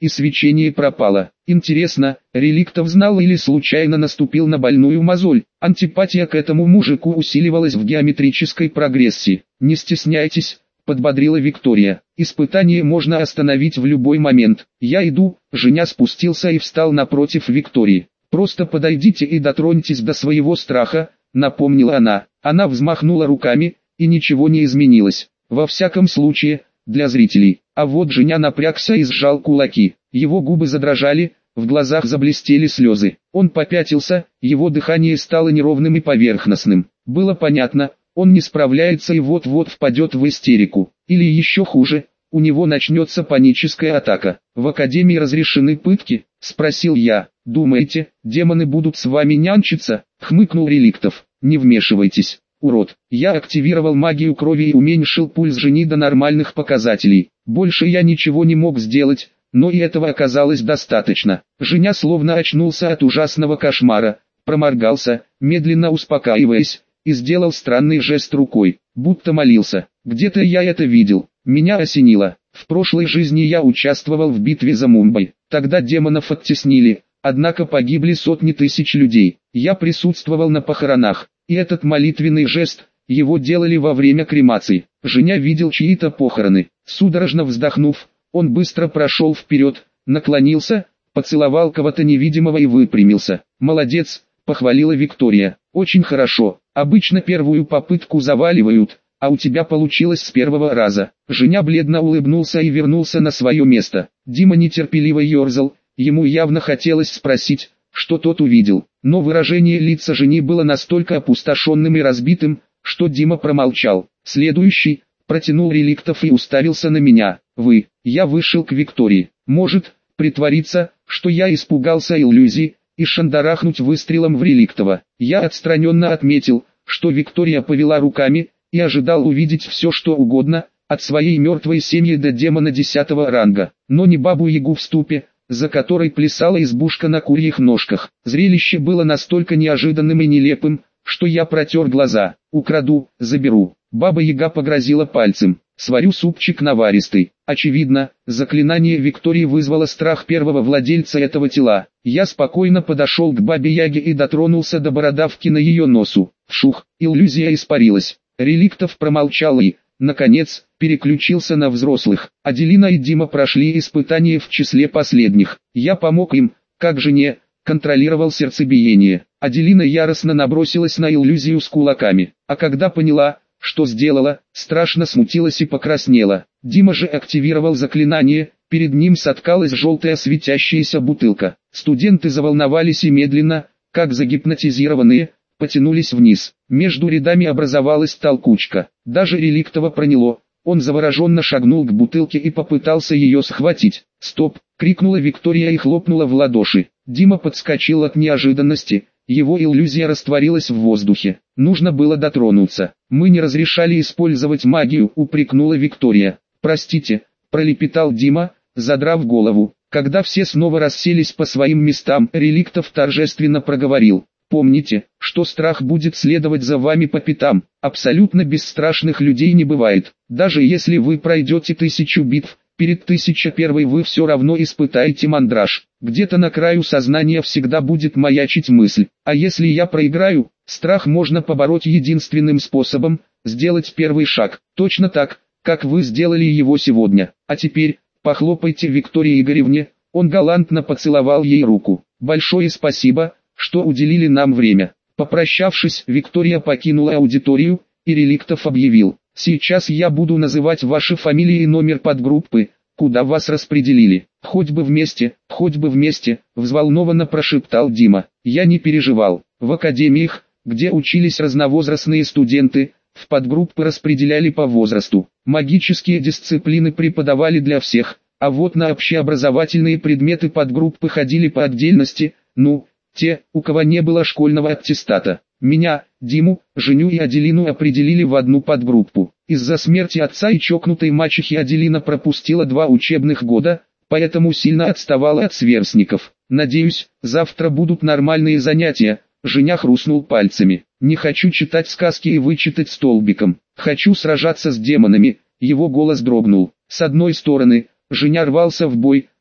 и свечение пропало. Интересно, Реликтов знал или случайно наступил на больную мозоль? Антипатия к этому мужику усиливалась в геометрической прогрессии. «Не стесняйтесь», — подбодрила Виктория. «Испытание можно остановить в любой момент. Я иду». Женя спустился и встал напротив Виктории. «Просто подойдите и дотроньтесь до своего страха», — напомнила она. Она взмахнула руками, и ничего не изменилось. Во всяком случае, для зрителей. А вот Женя напрягся и сжал кулаки. Его губы задрожали, в глазах заблестели слезы. Он попятился, его дыхание стало неровным и поверхностным. Было понятно, он не справляется и вот-вот впадет в истерику. Или еще хуже, у него начнется паническая атака. «В академии разрешены пытки?» – спросил я. «Думаете, демоны будут с вами нянчиться?» – хмыкнул Реликтов. «Не вмешивайтесь, урод». Я активировал магию крови и уменьшил пульс Жени до нормальных показателей. Больше я ничего не мог сделать, но и этого оказалось достаточно. Женя словно очнулся от ужасного кошмара, проморгался, медленно успокаиваясь, и сделал странный жест рукой, будто молился. Где-то я это видел. Меня осенило. В прошлой жизни я участвовал в битве за Мумбай. Тогда демонов оттеснили, однако погибли сотни тысяч людей. Я присутствовал на похоронах, и этот молитвенный жест, его делали во время кремации. Женя видел чьи-то похороны. Судорожно вздохнув, он быстро прошел вперед, наклонился, поцеловал кого-то невидимого и выпрямился. «Молодец», — похвалила Виктория. «Очень хорошо. Обычно первую попытку заваливают, а у тебя получилось с первого раза». Женя бледно улыбнулся и вернулся на свое место. Дима нетерпеливо ерзал, ему явно хотелось спросить, что тот увидел. Но выражение лица Жени было настолько опустошенным и разбитым, что Дима промолчал. «Следующий», — протянул Реликтов и уставился на меня. «Вы». Я вышел к Виктории. «Может, притвориться, что я испугался иллюзий, и шандарахнуть выстрелом в Реликтова». Я отстраненно отметил, что Виктория повела руками, и ожидал увидеть все что угодно, от своей мертвой семьи до демона десятого ранга, но не бабу-ягу в ступе, за которой плясала избушка на курьих ножках. Зрелище было настолько неожиданным и нелепым, что я протер глаза. «Украду, заберу». Баба-яга погрозила пальцем. «Сварю супчик наваристый». Очевидно, заклинание Виктории вызвало страх первого владельца этого тела. Я спокойно подошел к бабе-яге и дотронулся до бородавки на ее носу. Вшух, иллюзия испарилась. Реликтов промолчал и, наконец, переключился на взрослых. Аделина и Дима прошли испытание в числе последних. Я помог им, как Жене, контролировал сердцебиение. Аделина яростно набросилась на иллюзию с кулаками, а когда поняла, что сделала, страшно смутилась и покраснела. Дима же активировал заклинание, перед ним соткалась желтая светящаяся бутылка. Студенты заволновались и медленно, как загипнотизированные, потянулись вниз. Между рядами образовалась толкучка. Даже Реликтова проняло. Он завороженно шагнул к бутылке и попытался ее схватить. «Стоп!» — крикнула Виктория и хлопнула в ладоши. Дима подскочил от неожиданности. Его иллюзия растворилась в воздухе. Нужно было дотронуться. «Мы не разрешали использовать магию», — упрекнула Виктория. «Простите», — пролепетал Дима, задрав голову. Когда все снова расселись по своим местам, Реликтов торжественно проговорил. «Помните, что страх будет следовать за вами по пятам. Абсолютно бесстрашных людей не бывает. Даже если вы пройдете тысячу битв, перед тысяча первой вы все равно испытаете мандраж. Где-то на краю сознания всегда будет маячить мысль. А если я проиграю, страх можно побороть единственным способом – сделать первый шаг. Точно так, как вы сделали его сегодня. А теперь, похлопайте Виктории Игоревне». Он галантно поцеловал ей руку. «Большое спасибо, что уделили нам время». Попрощавшись, Виктория покинула аудиторию, и Реликтов объявил: «Сейчас я буду называть ваши фамилии и номер подгруппы, куда вас распределили. Хоть бы вместе, хоть бы вместе», — взволнованно прошептал Дима. Я не переживал. В академиях, где учились разновозрастные студенты, в подгруппы распределяли по возрасту. Магические дисциплины преподавали для всех, а вот на общеобразовательные предметы подгруппы ходили по отдельности, ну, те, у кого не было школьного аттестата. Меня, Диму, Женю и Аделину определили в одну подгруппу. Из-за смерти отца и чокнутой мачехи Аделина пропустила два учебных года, поэтому сильно отставала от сверстников. «Надеюсь, завтра будут нормальные занятия», — Женя хрустнул пальцами. «Не хочу читать сказки и вычитать столбиком. Хочу сражаться с демонами», — его голос дрогнул. С одной стороны, Женя рвался в бой,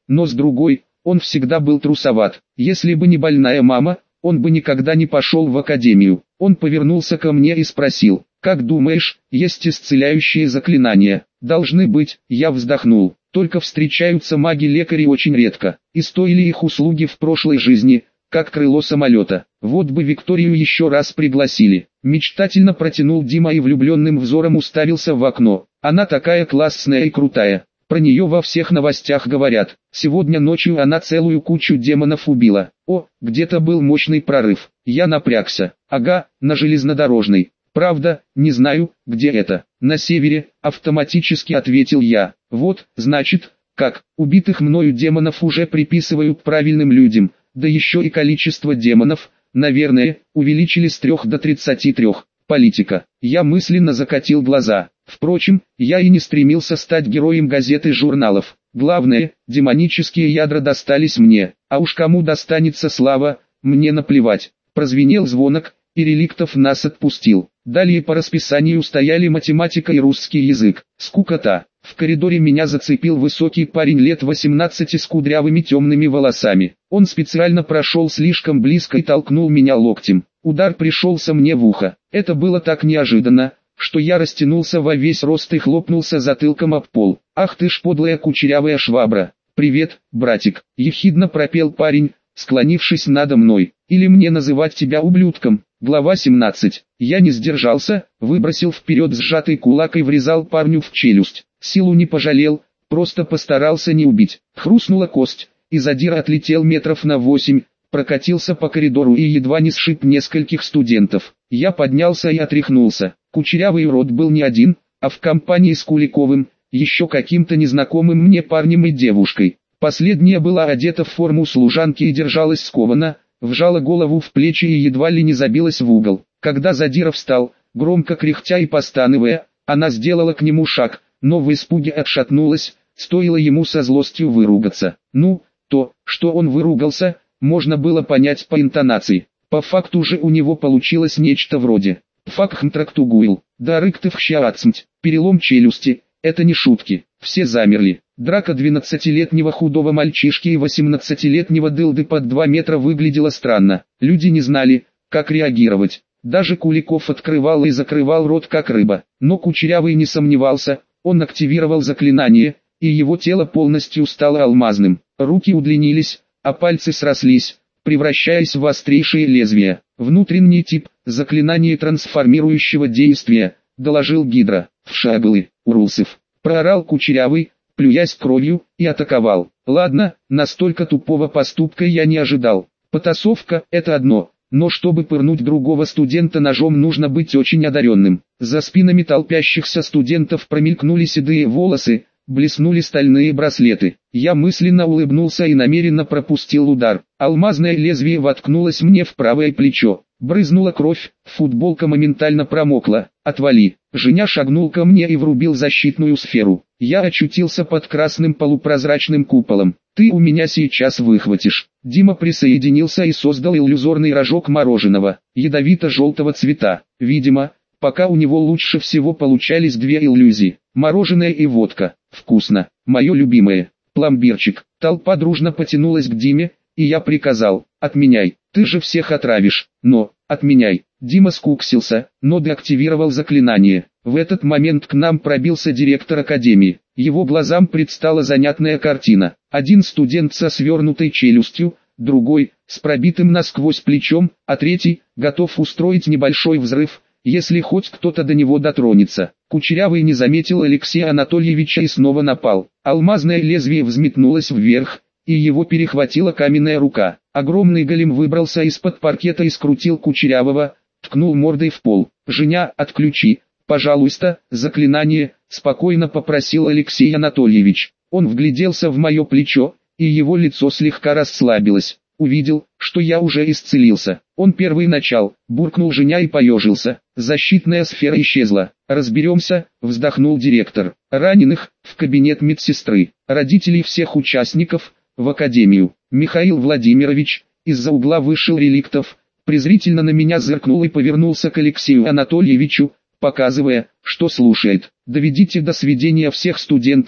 но с другой, он всегда был трусоват. Если бы не больная мама, он бы никогда не пошел в академию. Он повернулся ко мне и спросил: «Как думаешь, есть исцеляющие заклинания?» «Должны быть», я вздохнул. «Только встречаются маги-лекари очень редко, и стоили их услуги в прошлой жизни, как крыло самолета. Вот бы Викторию еще раз пригласили». Мечтательно протянул Дима и влюбленным взором уставился в окно. «Она такая классная и крутая. Про нее во всех новостях говорят. Сегодня ночью она целую кучу демонов убила. О, где-то был мощный прорыв». Я напрягся. «Ага, на железнодорожной. Правда, не знаю, где это». «На севере», автоматически ответил я. «Вот, значит, как, убитых мною демонов уже приписывают правильным людям, да еще и количество демонов, наверное, увеличили с трех до тридцати трёх. Политика». Я мысленно закатил глаза. Впрочем, я и не стремился стать героем газет и журналов. Главное, демонические ядра достались мне, а уж кому достанется слава, мне наплевать. Прозвенел звонок, и Реликтов нас отпустил. Далее по расписанию стояли математика и русский язык. Скукота. В коридоре меня зацепил высокий парень лет восемнадцати с кудрявыми темными волосами. Он специально прошел слишком близко и толкнул меня локтем. Удар пришелся мне в ухо. Это было так неожиданно, что я растянулся во весь рост и хлопнулся затылком об пол. «Ах ты ж подлая кучерявая швабра!» «Привет, братик!» — ехидно пропел парень, склонившись надо мной. «Или мне называть тебя ублюдком?» Глава семнадцать. Я не сдержался, выбросил вперед сжатый кулак и врезал парню в челюсть. Силу не пожалел, просто постарался не убить. Хрустнула кость, и задира отлетел метров на восемь, прокатился по коридору и едва не сшиб нескольких студентов. Я поднялся и отряхнулся. Кучерявый урод был не один, а в компании с Куликовым, еще каким-то незнакомым мне парнем и девушкой. Последняя была одета в форму служанки и держалась скованно, вжала голову в плечи и едва ли не забилась в угол. Когда задира встал, громко кряхтя и постановая, она сделала к нему шаг, но в испуге отшатнулась, стоило ему со злостью выругаться. Ну, то, что он выругался, можно было понять по интонации. По факту же у него получилось нечто вроде «Факхмтрактугуил», «Да рыктывхщаацмть», перелом челюсти, это не шутки. Все замерли. Драка двенадцатилетнего худого мальчишки и восемнадцатилетнего дылды под два метра выглядела странно. Люди не знали, как реагировать. Даже Куликов открывал и закрывал рот как рыба. Но Кучерявый не сомневался, он активировал заклинание, и его тело полностью стало алмазным. Руки удлинились, а пальцы срослись, превращаясь в острейшие лезвия. «Внутренний тип, заклинание трансформирующего действия», — доложил Гидра. «В шаблы, Урусов», — проорал Кучерявый, плюясь кровью, и атаковал. Ладно, настолько тупого поступка я не ожидал. Потасовка — это одно, но чтобы пырнуть другого студента ножом, нужно быть очень одаренным. За спинами толпящихся студентов промелькнули седые волосы, блеснули стальные браслеты. Я мысленно улыбнулся и намеренно пропустил удар. Алмазное лезвие воткнулось мне в правое плечо. Брызнула кровь, футболка моментально промокла. «Отвали!» Женя шагнул ко мне и врубил защитную сферу. Я очутился под красным полупрозрачным куполом. «Ты у меня сейчас выхватишь». Дима присоединился и создал иллюзорный рожок мороженого, ядовито-желтого цвета. Видимо, пока у него лучше всего получались две иллюзии. Мороженое и водка. Вкусно. Мое любимое. Пломбирчик. Толпа дружно потянулась к Диме, и я приказал: «Отменяй, ты же всех отравишь». «Но, отменяй». Дима скуксился, но деактивировал заклинание. В этот момент к нам пробился директор академии. Его глазам предстала занятная картина. Один студент со свернутой челюстью, другой, с пробитым насквозь плечом, а третий, готов устроить небольшой взрыв, если хоть кто-то до него дотронется. Кучерявый не заметил Алексея Анатольевича и снова напал. Алмазное лезвие взметнулось вверх, и его перехватила каменная рука. Огромный голем выбрался из-под паркета и скрутил Кучерявого, ткнул мордой в пол. «Женя, отключи, пожалуйста, заклинание», — спокойно попросил Алексей Анатольевич. Он вгляделся в мое плечо, и его лицо слегка расслабилось. Увидел, что я уже исцелился. Он первый начал, буркнул Женя и поежился. Защитная сфера исчезла. «Разберемся», — вздохнул директор. «Раненых, в кабинет медсестры, родителей всех участников, в академию». Михаил Владимирович, из-за угла вышел Реликтов, презрительно на меня зыркнул и повернулся к Алексею Анатольевичу, показывая, что слушает. «Доведите до сведения всех студентов,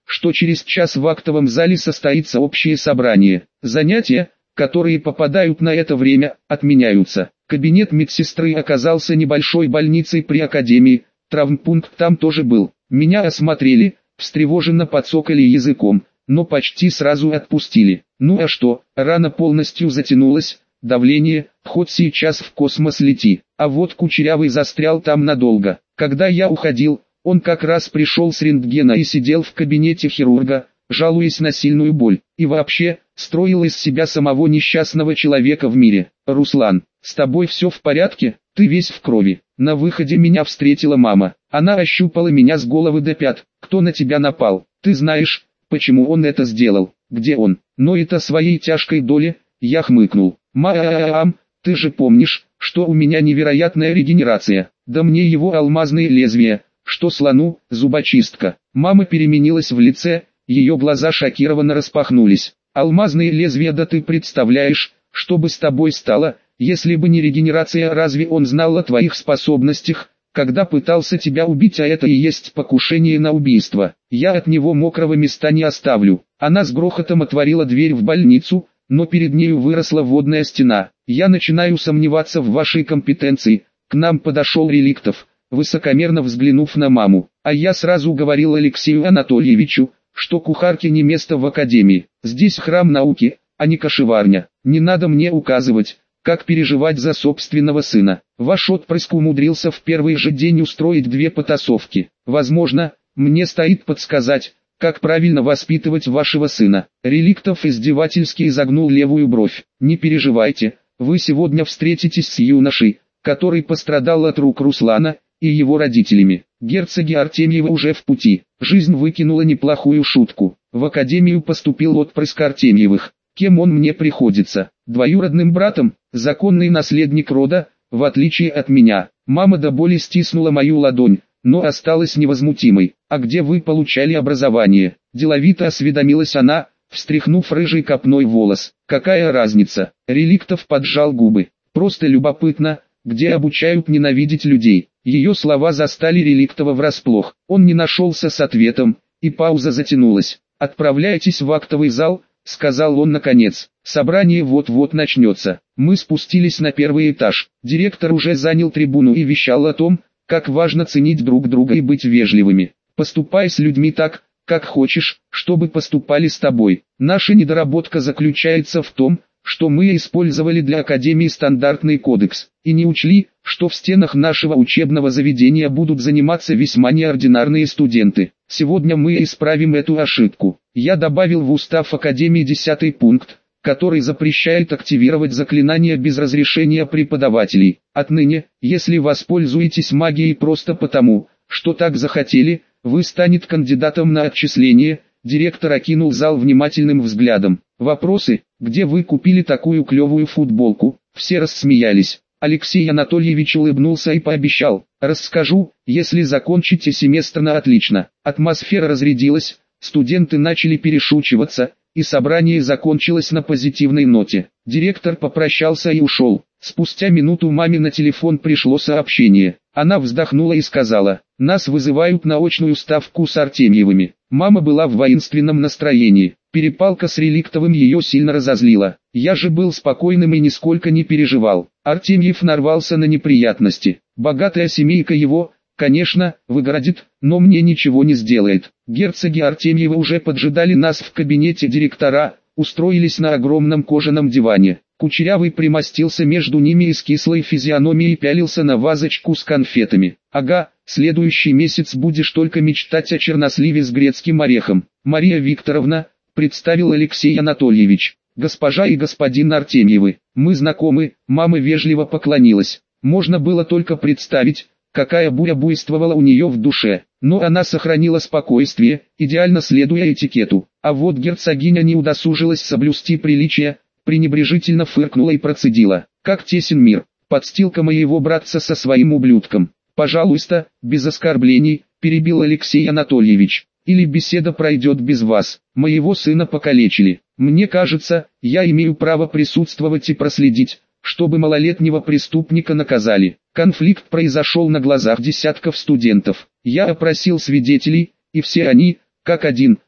что через час в актовом зале состоится общее собрание. Занятия, которые попадают на это время, отменяются. Кабинет медсестры оказался небольшой больницей при академии, травмпункт там тоже был. Меня осмотрели, встревоженно подсокали языком, но почти сразу отпустили. Ну а что, рана полностью затянулась, давление, хоть сейчас в космос лети. А вот Кучерявый застрял там надолго. Когда я уходил, он как раз пришел с рентгена и сидел в кабинете хирурга, жалуясь на сильную боль. И вообще, строил из себя самого несчастного человека в мире. «Руслан, с тобой все в порядке? Ты весь в крови». На выходе меня встретила мама. Она ощупала меня с головы до пят. «Кто на тебя напал? Ты знаешь, почему он это сделал? Где он?» Но это своей тяжкой доли, я хмыкнул. «Мам, ты же помнишь, что у меня невероятная регенерация. Да мне его алмазные лезвия, что слону, зубочистка». Мама переменилась в лице, ее глаза шокированно распахнулись. «Алмазные лезвия, да ты представляешь, что бы с тобой стало, если бы не регенерация? Разве он знал о твоих способностях, когда пытался тебя убить? А это и есть покушение на убийство. Я от него мокрого места не оставлю». Она с грохотом отворила дверь в больницу, но перед нею выросла водная стена. «Я начинаю сомневаться в вашей компетенции». К нам подошел Реликтов, высокомерно взглянув на маму. «А я сразу говорил Алексею Анатольевичу, что кухарке не место в академии. Здесь храм науки, а не кошеварня. Не надо мне указывать, как переживать за собственного сына. Ваш отпрыск умудрился в первый же день устроить две потасовки. Возможно, мне стоит подсказать, как правильно воспитывать вашего сына». Реликтов издевательски изогнул левую бровь. «Не переживайте, вы сегодня встретитесь с юношей, который пострадал от рук Руслана, и его родителями. Герцоги Артемьевы уже в пути». Жизнь выкинула неплохую шутку. В академию поступил отпрыск Артемьевых. Кем он мне приходится? Двоюродным братом, законный наследник рода, в отличие от меня. Мама до боли стиснула мою ладонь, но осталась невозмутимой. «А где вы получали образование?» Деловито осведомилась она, встряхнув рыжий копной волос. «Какая разница?» Реликтов поджал губы. «Просто любопытно, где обучают ненавидеть людей». Ее слова застали Реликтова врасплох. Он не нашелся с ответом, и пауза затянулась. «Отправляйтесь в актовый зал», — сказал он наконец. «Собрание вот-вот начнется». Мы спустились на первый этаж. Директор уже занял трибуну и вещал о том, как важно ценить друг друга и быть вежливыми. «Поступай с людьми так, как хочешь, чтобы поступали с тобой. Наша недоработка заключается в том, что мы использовали для Академии стандартный кодекс, и не учли, что в стенах нашего учебного заведения будут заниматься весьма неординарные студенты. Сегодня мы исправим эту ошибку». Я добавил в устав Академии десятый пункт, который запрещает активировать заклинания без разрешения преподавателей. Отныне, если воспользуетесь магией просто потому, что так захотели, вы станете кандидатом на отчисление. Директор окинул зал внимательным взглядом. «Вопросы? Где вы купили такую клевую футболку?» Все рассмеялись. Алексей Анатольевич улыбнулся и пообещал: «Расскажу, если закончите семестр на отлично». Атмосфера разрядилась, студенты начали перешучиваться, и собрание закончилось на позитивной ноте. Директор попрощался и ушел. Спустя минуту маме на телефон пришло сообщение. Она вздохнула и сказала: «Нас вызывают на очную ставку с Артемьевыми». Мама была в воинственном настроении. Перепалка с Реликтовым ее сильно разозлила. Я же был спокойным и нисколько не переживал. Артемьев нарвался на неприятности. Богатая семейка его, конечно, выгородит, но мне ничего не сделает. Герцоги Артемьевы уже поджидали нас в кабинете директора, устроились на огромном кожаном диване. Кучерявый примостился между ними и с кислой физиономией пялился на вазочку с конфетами. «Ага, следующий месяц будешь только мечтать о черносливе с грецким орехом». «Мария Викторовна», — представил Алексей Анатольевич, — «госпожа и господин Артемьевы, мы знакомы». Мама вежливо поклонилась. Можно было только представить, какая буря буйствовала у нее в душе, но она сохранила спокойствие, идеально следуя этикету. А вот герцогиня не удосужилась соблюсти приличия, пренебрежительно фыркнула и процедила: «Как тесен мир, подстилка моего братца со своим ублюдком». «Пожалуйста, без оскорблений», — перебил Алексей Анатольевич, — «или беседа пройдет без вас. Моего сына покалечили. Мне кажется, я имею право присутствовать и проследить, чтобы малолетнего преступника наказали». Конфликт произошел на глазах десятков студентов. Я опросил свидетелей, и все они, как один,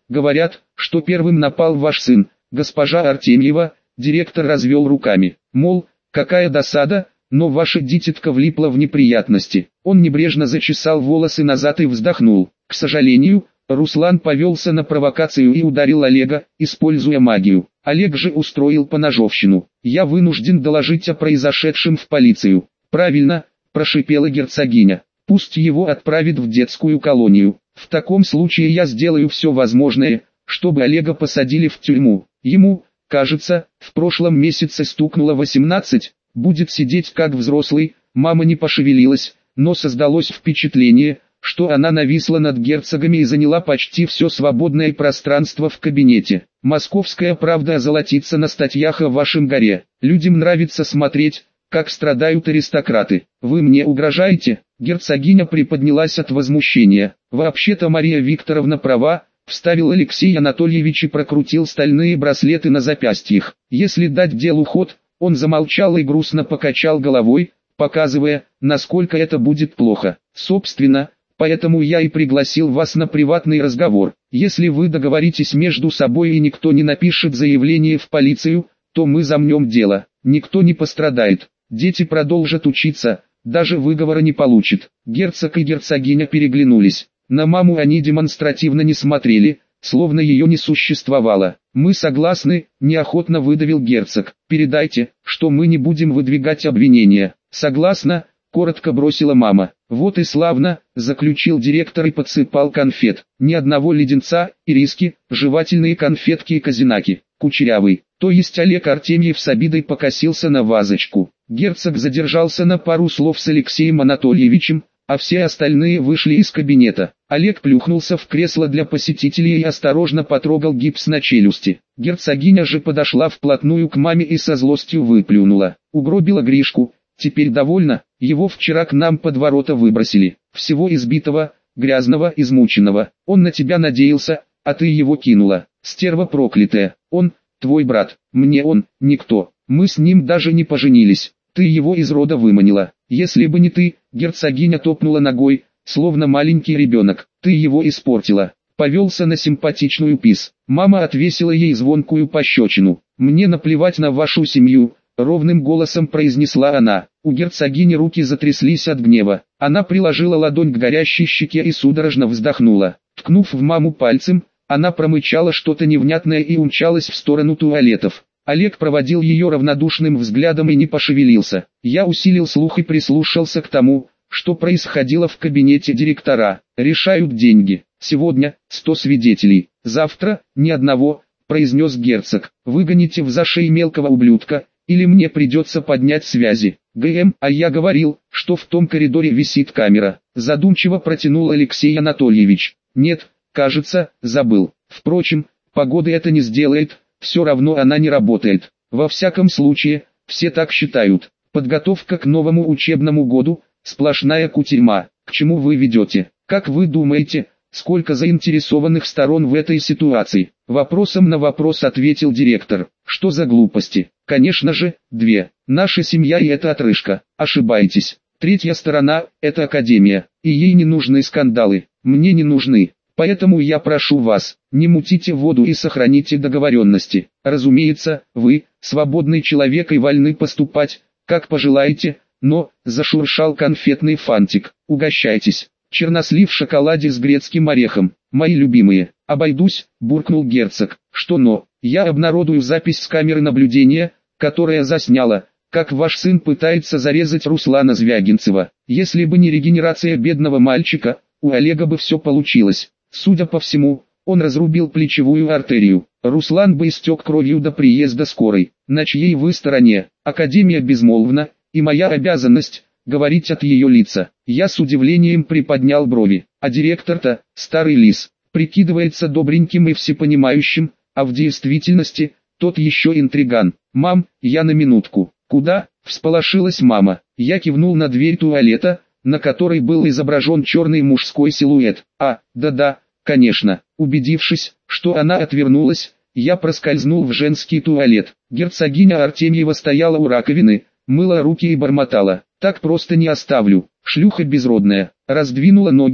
Говорят, что первым напал ваш сын, госпожа Артемьева. Директор развел руками, мол, какая досада, но ваша дитятка влипла в неприятности. Он небрежно зачесал волосы назад и вздохнул. К сожалению, Руслан повелся на провокацию и ударил Олега, используя магию. Олег же устроил поножовщину. Я вынужден доложить о произошедшем в полицию. Правильно, прошипела герцогиня. Пусть его отправят в детскую колонию. В таком случае я сделаю все возможное, чтобы Олега посадили в тюрьму. Ему, кажется, в прошлом месяце стукнуло восемнадцать, будет сидеть как взрослый. Мама не пошевелилась, но создалось впечатление, что она нависла над герцогами и заняла почти все свободное пространство в кабинете. Московская правда озолотится на статьях о вашем горе. Людям нравится смотреть, как страдают аристократы. Вы мне угрожаете? Герцогиня приподнялась от возмущения. Вообще-то Мария Викторовна права, вставил Алексей Анатольевич и прокрутил стальные браслеты на запястьях. Если дать делу ход, он замолчал и грустно покачал головой, показывая, насколько это будет плохо. Собственно, поэтому я и пригласил вас на приватный разговор. Если вы договоритесь между собой и никто не напишет заявление в полицию, то мы замнем дело. Никто не пострадает. Дети продолжат учиться, даже выговора не получат. Герцог и герцогиня переглянулись. На маму они демонстративно не смотрели, словно ее не существовало. «Мы согласны», – неохотно выдавил герцог. «Передайте, что мы не будем выдвигать обвинения». «Согласна», – коротко бросила мама. «Вот и славно», – заключил директор и подсыпал конфет. Ни одного леденца, ириски, жевательные конфетки и казинаки. Кучерявый, то есть Олег Артемьев с обидой покосился на вазочку. Герцог задержался на пару слов с Алексеем Анатольевичем, а все остальные вышли из кабинета. Олег плюхнулся в кресло для посетителей и осторожно потрогал гипс на челюсти. Герцогиня же подошла вплотную к маме и со злостью выплюнула. «Угробила Гришку, теперь довольна, его вчера к нам под ворота выбросили. Всего избитого, грязного, измученного. Он на тебя надеялся, а ты его кинула. Стерва проклятая. Он, твой брат, мне он, никто. Мы с ним даже не поженились. Ты его из рода выманила. Если бы не ты», герцогиня топнула ногой, словно маленький ребенок. «Ты его испортила». Повелся на симпатичную пис. Мама отвесила ей звонкую пощечину. «Мне наплевать на вашу семью», ровным голосом произнесла она. У герцогини руки затряслись от гнева. Она приложила ладонь к горящей щеке и судорожно вздохнула. Ткнув в маму пальцем, она промычала что-то невнятное и умчалась в сторону туалетов. Олег проводил ее равнодушным взглядом и не пошевелился. Я усилил слух и прислушался к тому, что происходило в кабинете директора. «Решают деньги. Сегодня сто свидетелей, завтра ни одного», произнес герцог. «Выгоните в зашей мелкого ублюдка, или мне придется поднять связи». «ГМ, а я говорил, что в том коридоре висит камера», задумчиво протянул Алексей Анатольевич. «Нет, кажется, забыл. Впрочем, погода это не сделает, все равно она не работает. Во всяком случае, все так считают. Подготовка к новому учебному году – сплошная кутерьма. К чему вы ведете? Как вы думаете, сколько заинтересованных сторон в этой ситуации?» Вопросом на вопрос ответил директор. «Что за глупости? Конечно же, две. Наша семья и эта отрыжка. Ошибаетесь. Третья сторона – это академия, и ей не нужны скандалы. Мне не нужны. Поэтому я прошу вас, не мутите воду и сохраните договоренности. Разумеется, вы, свободный человек и вольны поступать, как пожелаете, но», зашуршал конфетный фантик, «угощайтесь. Чернослив в шоколаде с грецким орехом, мои любимые». «Обойдусь», буркнул герцог. «Что но? Я обнародую запись с камеры наблюдения, которая засняла, как ваш сын пытается зарезать Руслана Звягинцева. Если бы не регенерация бедного мальчика, у Олега бы все получилось. Судя по всему, он разрубил плечевую артерию. Руслан бы истек кровью до приезда скорой. На чьей вы стороне? Академия безмолвна, и моя обязанность – говорить от ее лица». Я с удивлением приподнял брови. А директор-то, старый лис, прикидывается добреньким и всепонимающим, а в действительности, тот еще интриган. «Мам, я на минутку». «Куда?» – всполошилась мама. Я кивнул на дверь туалета, на которой был изображен черный мужской силуэт. «А, да-да, конечно». Убедившись, что она отвернулась, я проскользнул в женский туалет. Герцогиня Артемьева стояла у раковины, мыла руки и бормотала. «Так просто не оставлю, шлюха безродная». Раздвинула ноги,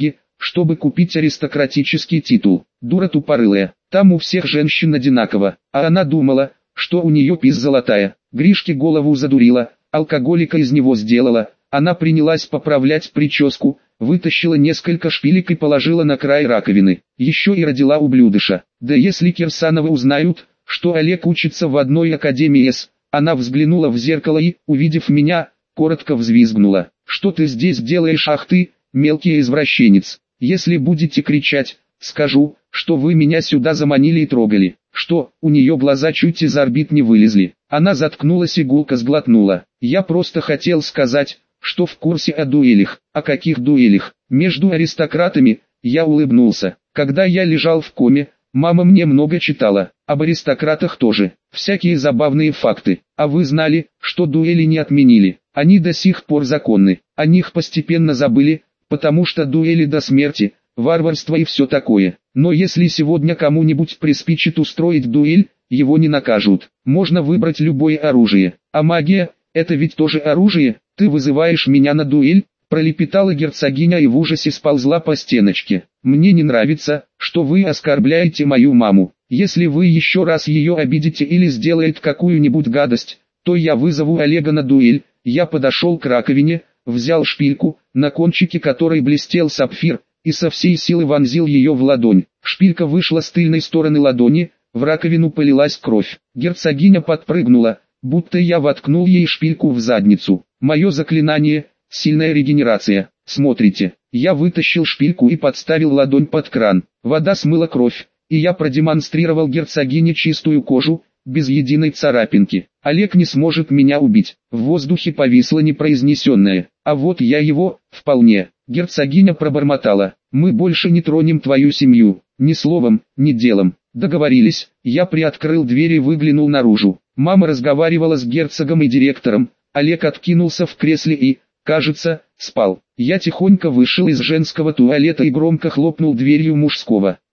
чтобы купить аристократический титул. Дура тупорылая, там у всех женщин одинаково, а она думала, что у нее пиз золотая. Гришке голову задурила, алкоголика из него сделала. Она принялась поправлять прическу, вытащила несколько шпилек и положила на край раковины. Еще и родила ублюдыша. Да если Кирсановы узнают, что Олег учится в одной академии С, она взглянула в зеркало и, увидев меня, коротко взвизгнула. «Что ты здесь делаешь, ах ты, мелкий извращенец? Если будете кричать, скажу, что вы меня сюда заманили и трогали». Что, у нее глаза чуть из орбит не вылезли. Она заткнулась и гулко сглотнула. «Я просто хотел сказать, что в курсе о дуэлях». «О каких дуэлях?» «Между аристократами», я улыбнулся. «Когда я лежал в коме, мама мне много читала, об аристократах тоже, всякие забавные факты. А вы знали, что дуэли не отменили? Они до сих пор законны. О них постепенно забыли, потому что дуэли до смерти, варварство и все такое. Но если сегодня кому-нибудь приспичит устроить дуэль, его не накажут. Можно выбрать любое оружие. А магия, это ведь тоже оружие. Ты вызываешь меня на дуэль?» Пролепетала герцогиня и в ужасе сползла по стеночке. «Мне не нравится, что вы оскорбляете мою маму. Если вы еще раз ее обидите или сделает какую-нибудь гадость, то я вызову Олега на дуэль». Я подошел к раковине, взял шпильку, на кончике которой блестел сапфир, и со всей силы вонзил ее в ладонь. Шпилька вышла с тыльной стороны ладони, в раковину полилась кровь. Герцогиня подпрыгнула, будто я воткнул ей шпильку в задницу. Мое заклинание — сильная регенерация. Смотрите, я вытащил шпильку и подставил ладонь под кран. Вода смыла кровь, и я продемонстрировал герцогине чистую кожу, без единой царапинки. Олег не сможет меня убить. В воздухе повисло непроизнесенное. А вот я его, вполне. Герцогиня пробормотала. Мы больше не тронем твою семью. Ни словом, ни делом. Договорились. Я приоткрыл дверь и выглянул наружу. Мама разговаривала с герцогом и директором. Олег откинулся в кресле и, кажется, спал. Я тихонько вышел из женского туалета и громко хлопнул дверью мужского.